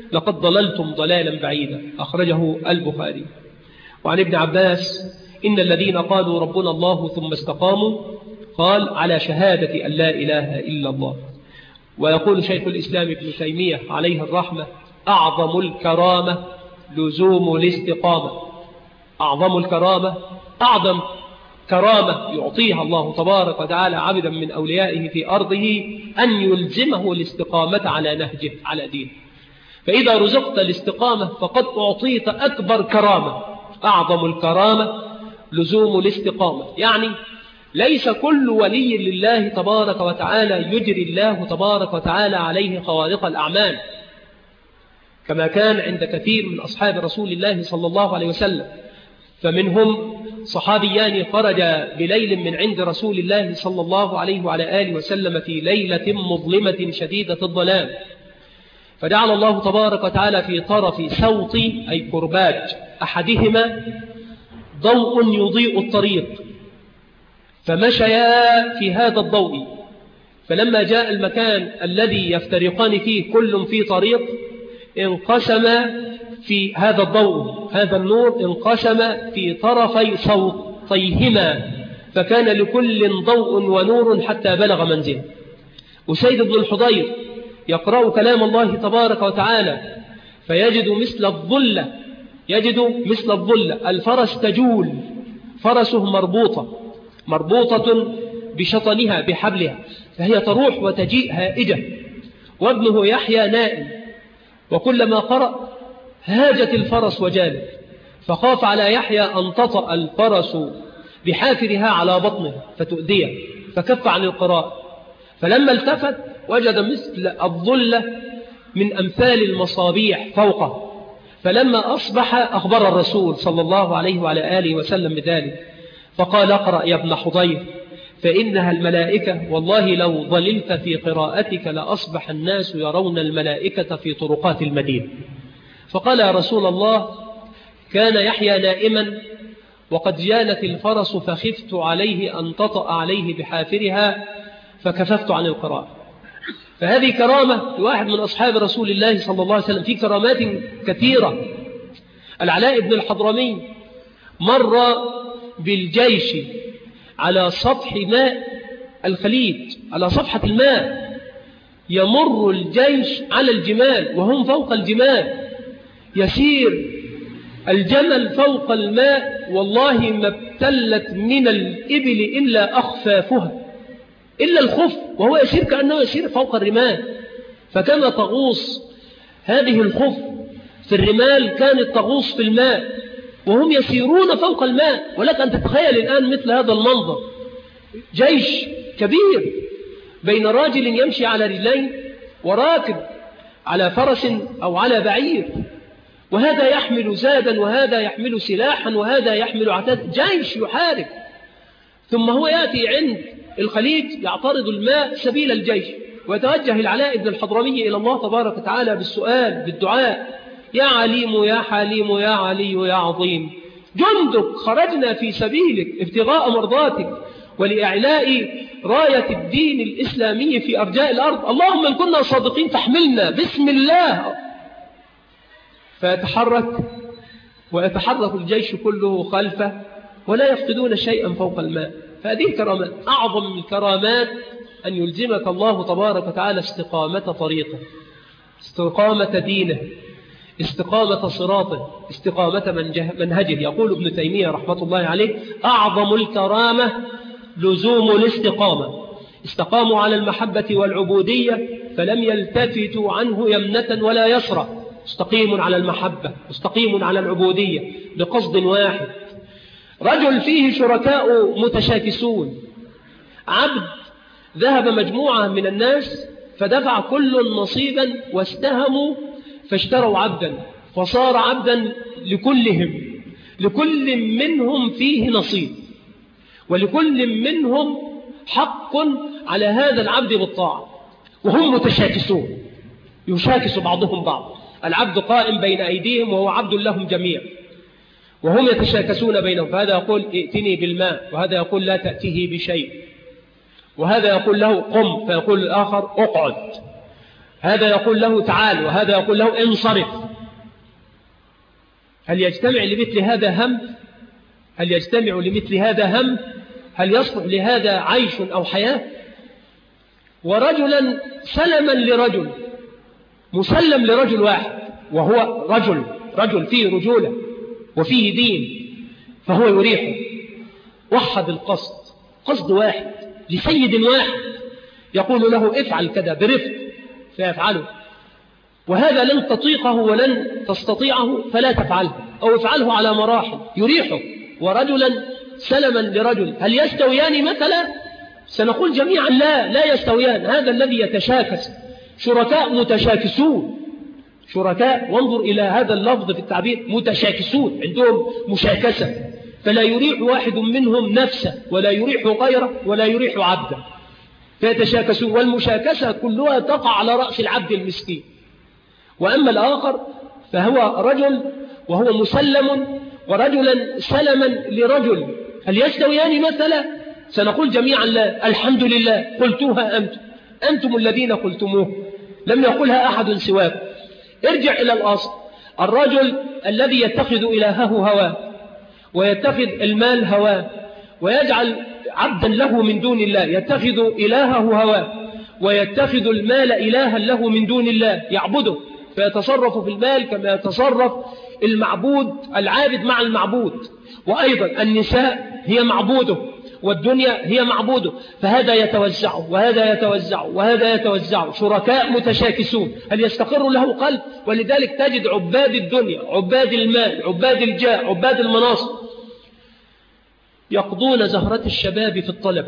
لقد ضللتم ضلالا بعيدا. أخرجه البخاري. وعن ابن عباس إن الذين قالوا ربنا الله ثم استقاموا قال على شهادة أن لا إله إلا الله. ويقول شيخ الإسلام ابن تيمية عليه الرحمة أعظم الكرامة لزوم الاستقامة. أعظم الكرامة، أعظم كرامة يعطيها الله تبارك وتعالى عبدا من أوليائه في أرضه أن يلزمه الاستقامة على نهجه على دينه. فإذا رزقت الاستقامة فقد أعطيت أكبر كرامة. أعظم الكرامة لزوم الاستقامة، يعني ليس كل ولي لله تبارك وتعالى يجري الله تبارك وتعالى عليه خوارق الأعمال، كما كان عند كثير من أصحاب رسول الله صلى الله عليه وسلم. فمنهم صحابيان خرجا بليل من عند رسول الله صلى الله عليه وعلى آله وسلم في ليلة مظلمة شديدة الظلام، فجعل الله تبارك وتعالى في طرف سوط أي كرباج أحدهما ضوء يضيء الطريق، فمشيا في هذا الضوء. فلما جاء المكان الذي يفترقان فيه كل في طريق انقسم في هذا الضوء، هذا النور انقسم في طرفي صوتيهما، فكان لكل ضوء ونور حتى بلغ منزله. أسيد بن الحضير يقرأ كلام الله تبارك وتعالى فيجد مثل الظلة، الفرس تجول، فرسه مربوطة بشطنها بحبلها، فهي تروح وتجيء هائجة، وابنه يحيى نائم، وكلما قرأ هاجت الفرس وجالت، فخاف على يحيى أن تطأ الفرس بحافرها على بطنه فتؤذيه، فكف عن القراءة. فلما التفت وجد مثل الظلة من أمثال المصابيح فوقه، فلما أصبح أخبر الرسول صلى الله عليه وعلى آله وسلم بذلك، فقال اقرأ يا ابن حضير فإنها الملائكة، والله لو ظللت في قراءتك لأصبح الناس يرون الملائكة في طرقات المدينة. فقال يا رسول الله كان يحيى نائما وقد جالت الفرس فخفت عليه أن تطأ عليه بحافرها فكففت عن القراءة. فهذه كرامة لواحد من أصحاب رسول الله صلى الله عليه وسلم. في كرامات كثيرة. العلاء بن الحضرمي مر بالجيش على سطح ماء الخليج، على صفحة الماء، يمر الجيش على الجمال وهم فوق الجمال، يسير الجمل فوق الماء، والله ما ابتلت من الإبل إلا أخفافها إلا الخف، وهو يسير كأنه يسير فوق الرمال. فكما تغوص هذه الخف في الرمال كانت تغوص في الماء وهم يسيرون فوق الماء. ولك أن تتخيل الآن مثل هذا المنظر، جيش كبير بين راجل يمشي على رجلين وراكب على فرس أو على بعير، وهذا يحمل زادا وهذا يحمل سلاحا وهذا يحمل عتاد، جيش يحارب. ثم هو يأتي عند الخليج يعترض الماء سبيل الجيش، ويتوجه العلاء بن الحضرمي إلى الله تبارك وتعالى بالسؤال بالدعاء: يا عليم يا حليم يا علي يا عظيم، جندك خرجنا في سبيلك ابتغاء مرضاتك ولإعلاء راية الدين الإسلامي في أرجاء الأرض، اللهم إن كنا صادقين فاحملنا بسم الله. ويتحرك الجيش كله خلفه ولا يفقدون شيئا فوق الماء. فهذه الكرامات. أعظم الكرامات أن يلزمك الله تبارك وتعالى استقامة طريقه، استقامة دينه، استقامة صراطه، استقامة منهجه. يقول ابن تيمية رحمة الله عليه: أعظم الكرامة لزوم الاستقامة. استقاموا على المحبة والعبودية فلم يلتفتوا عنه يمنة ولا يسرى. مستقيم على المحبة، مستقيم على العبودية بقصد واحد. رجل فيه شركاء متشاكسون، عبد ذهب مجموعة من الناس فدفع كل نصيبا واستهموا فاشتروا عبدا، فصار عبدا لكلهم، لكل منهم فيه نصيب، ولكل منهم حق على هذا العبد بالطاعة، وهم متشاكسون، يشاكس بعضهم بعض. العبد قائم بين أيديهم وهو عبد لهم جميعا، وهم يتشاكسون بينهم، فهذا يقول ائتني بالماء، وهذا يقول لا تأتيه بشيء، وهذا يقول له قم، فيقول الآخر اقعد. هذا يقول له تعال وهذا يقول له انصرف. هل يجتمع لمثل هذا هم؟ هل يجتمع لمثل هذا هم؟ هل يصلح لهذا عيش أو حياة؟ ورجلا سلما لرجل، مسلم لرجل واحد، وهو رجل فيه رجولة وفيه دين، فهو يريحه. وحد القصد، قصد واحد لسيد واحد يقول له افعل كذا برفق فيفعله، وهذا لن تطيقه ولن تستطيعه فلا تفعله، أو افعله على مراحل يريحه. ورجلا سلما لرجل، هل يستويان مثلا؟ سنقول جميعا لا يستويان. هذا الذي يتشاكس، شركاء متشاكسون، شركاء، وانظر إلى هذا اللفظ في التعبير، متشاكسون، عندهم مشاكسة، فلا يريح واحد منهم نفسه ولا يريح غيره ولا يريح عبده، فيتشاكسون. والمشاكسة كلها تقع على رأس العبد المسكين. وأما الآخر فهو رجل وهو مسلم، ورجلا سلما لرجل، هل يستويان مثلا؟ سنقول جميعا لا. الحمد لله، قلتوها أنتم الذين قلتموه، لم يقولها أحد سواكم. ارجع إلى الأصل. الرجل الذي يتخذ إلهه هواه، ويتخذ المال هواه، ويجعل عبدا له من دون الله، يتخذ إلهه هواه ويتخذ المال إلها له من دون الله، يعبده فيتصرف في المال كما يتصرف المعبود العابد مع المعبود. وأيضا النساء هي معبوده والدنيا هي معبوده، فهذا يتوزع وهذا يتوزع وهذا يتوزع، شركاء متشاكسون. هل يستقر له قلب؟ ولذلك تجد عباد الدنيا، عباد المال، عباد الجاه، عباد المناصب، يقضون زهرة الشباب في الطلب،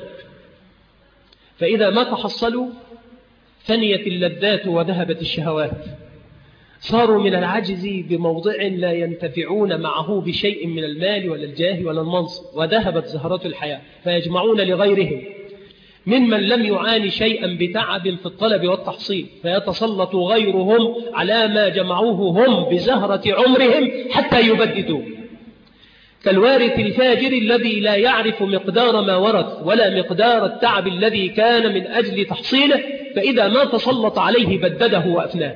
فإذا ما تحصلوا فنيت اللذات وذهبت الشهوات، صاروا من العجز بموضع لا ينتفعون معه بشيء من المال ولا الجاه ولا المنصب، وذهبت زهرة الحياة، فيجمعون لغيرهم ممن لم يعاني شيئا بتعب في الطلب والتحصيل، فيتسلط غيرهم على ما جمعوه هم بزهرة عمرهم حتى يبددوا، كالوارث الفاجر الذي لا يعرف مقدار ما ورث ولا مقدار التعب الذي كان من أجل تحصيله، فإذا ما تسلط عليه بدده وأفناه.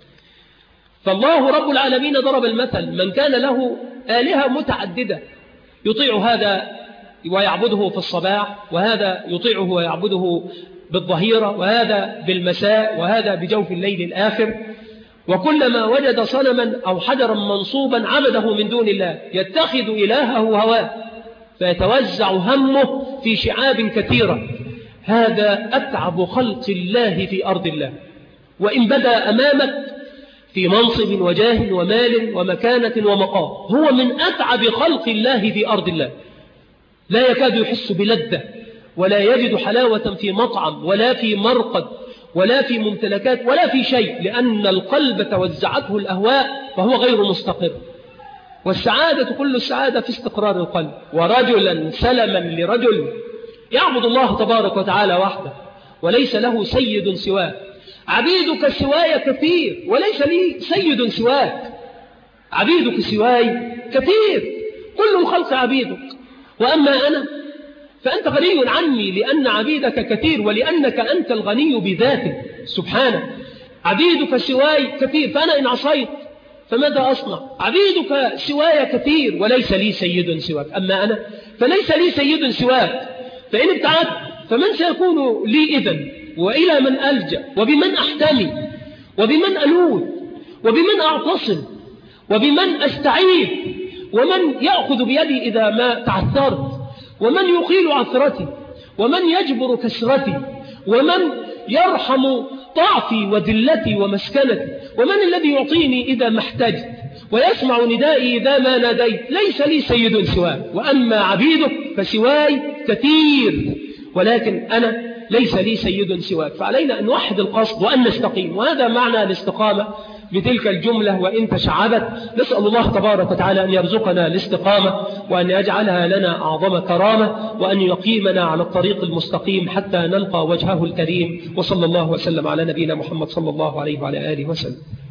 فالله رب العالمين ضرب المثل: من كان له آلهة متعددة يطيع هذا ويعبده في الصباح، وهذا يطيعه ويعبده بالظهيرة، وهذا بالمساء، وهذا بجوف الليل الآخر، وكلما وجد صنما أو حجرا منصوبا عبده من دون الله، يتخذ إلهه هواه، فيتوزع همه في شعاب كثيرة. هذا أتعب خلق الله في أرض الله، وإن بدا أمامك في منصب وجاه ومال ومكانة ومقام، هو من أتعب خلق الله في أرض الله، لا يكاد يحس بلذة، ولا يجد حلاوة في مطعم ولا في مرقد ولا في ممتلكات ولا في شيء، لأن القلب توزعته الأهواء فهو غير مستقر. والسعادة كل السعادة في استقرار القلب. ورجلا سلما لرجل يعبد الله تبارك وتعالى وحده وليس له سيد سواه. عبيدك سواي كثير وليس لي سيد سواك. عبيدك سواي كثير، كل الخلق عبيدك، وأما أنا فأنت غني عني، لأن عبيدك كثير ولأنك أنت الغني بذاتك سبحانه. عبيدك سواي كثير، فأنا إن عصيت فماذا أصنع؟ عبيدك سواي كثير وليس لي سيد سواك. أما أنا فليس لي سيد سواك، فإن ابتعدت فمن سيكون لي إذن؟ وإلى من ألجأ؟ وبمن أحتمي؟ وبمن ألوذ؟ وبمن أعتصم؟ وبمن أستعيذ؟ ومن يأخذ بيدي إذا ما تعثرت؟ ومن يقيل عثرتي؟ ومن يجبر كسرتي؟ ومن يرحم ضعفي وذلتي ومسكنتي؟ ومن الذي يعطيني إذا ما احتجت ويسمع ندائي إذا ما ناديت؟ ليس لي سيد سواك. وأما عبيدك فسواي كثير، ولكن أنا ليس لي سيد سواك. فعلينا أن نوحد القصد وأن نستقيم، وهذا معنى الاستقامة بتلك الجملة وإن تشعبت. نسأل الله تبارك وتعالى أن يرزقنا الاستقامة، وأن يجعلها لنا أعظم كرامة، وأن يقيمنا على الطريق المستقيم حتى نلقى وجهه الكريم. وصلى الله وسلم على نبينا محمد صلى الله عليه وعلى آله وسلم.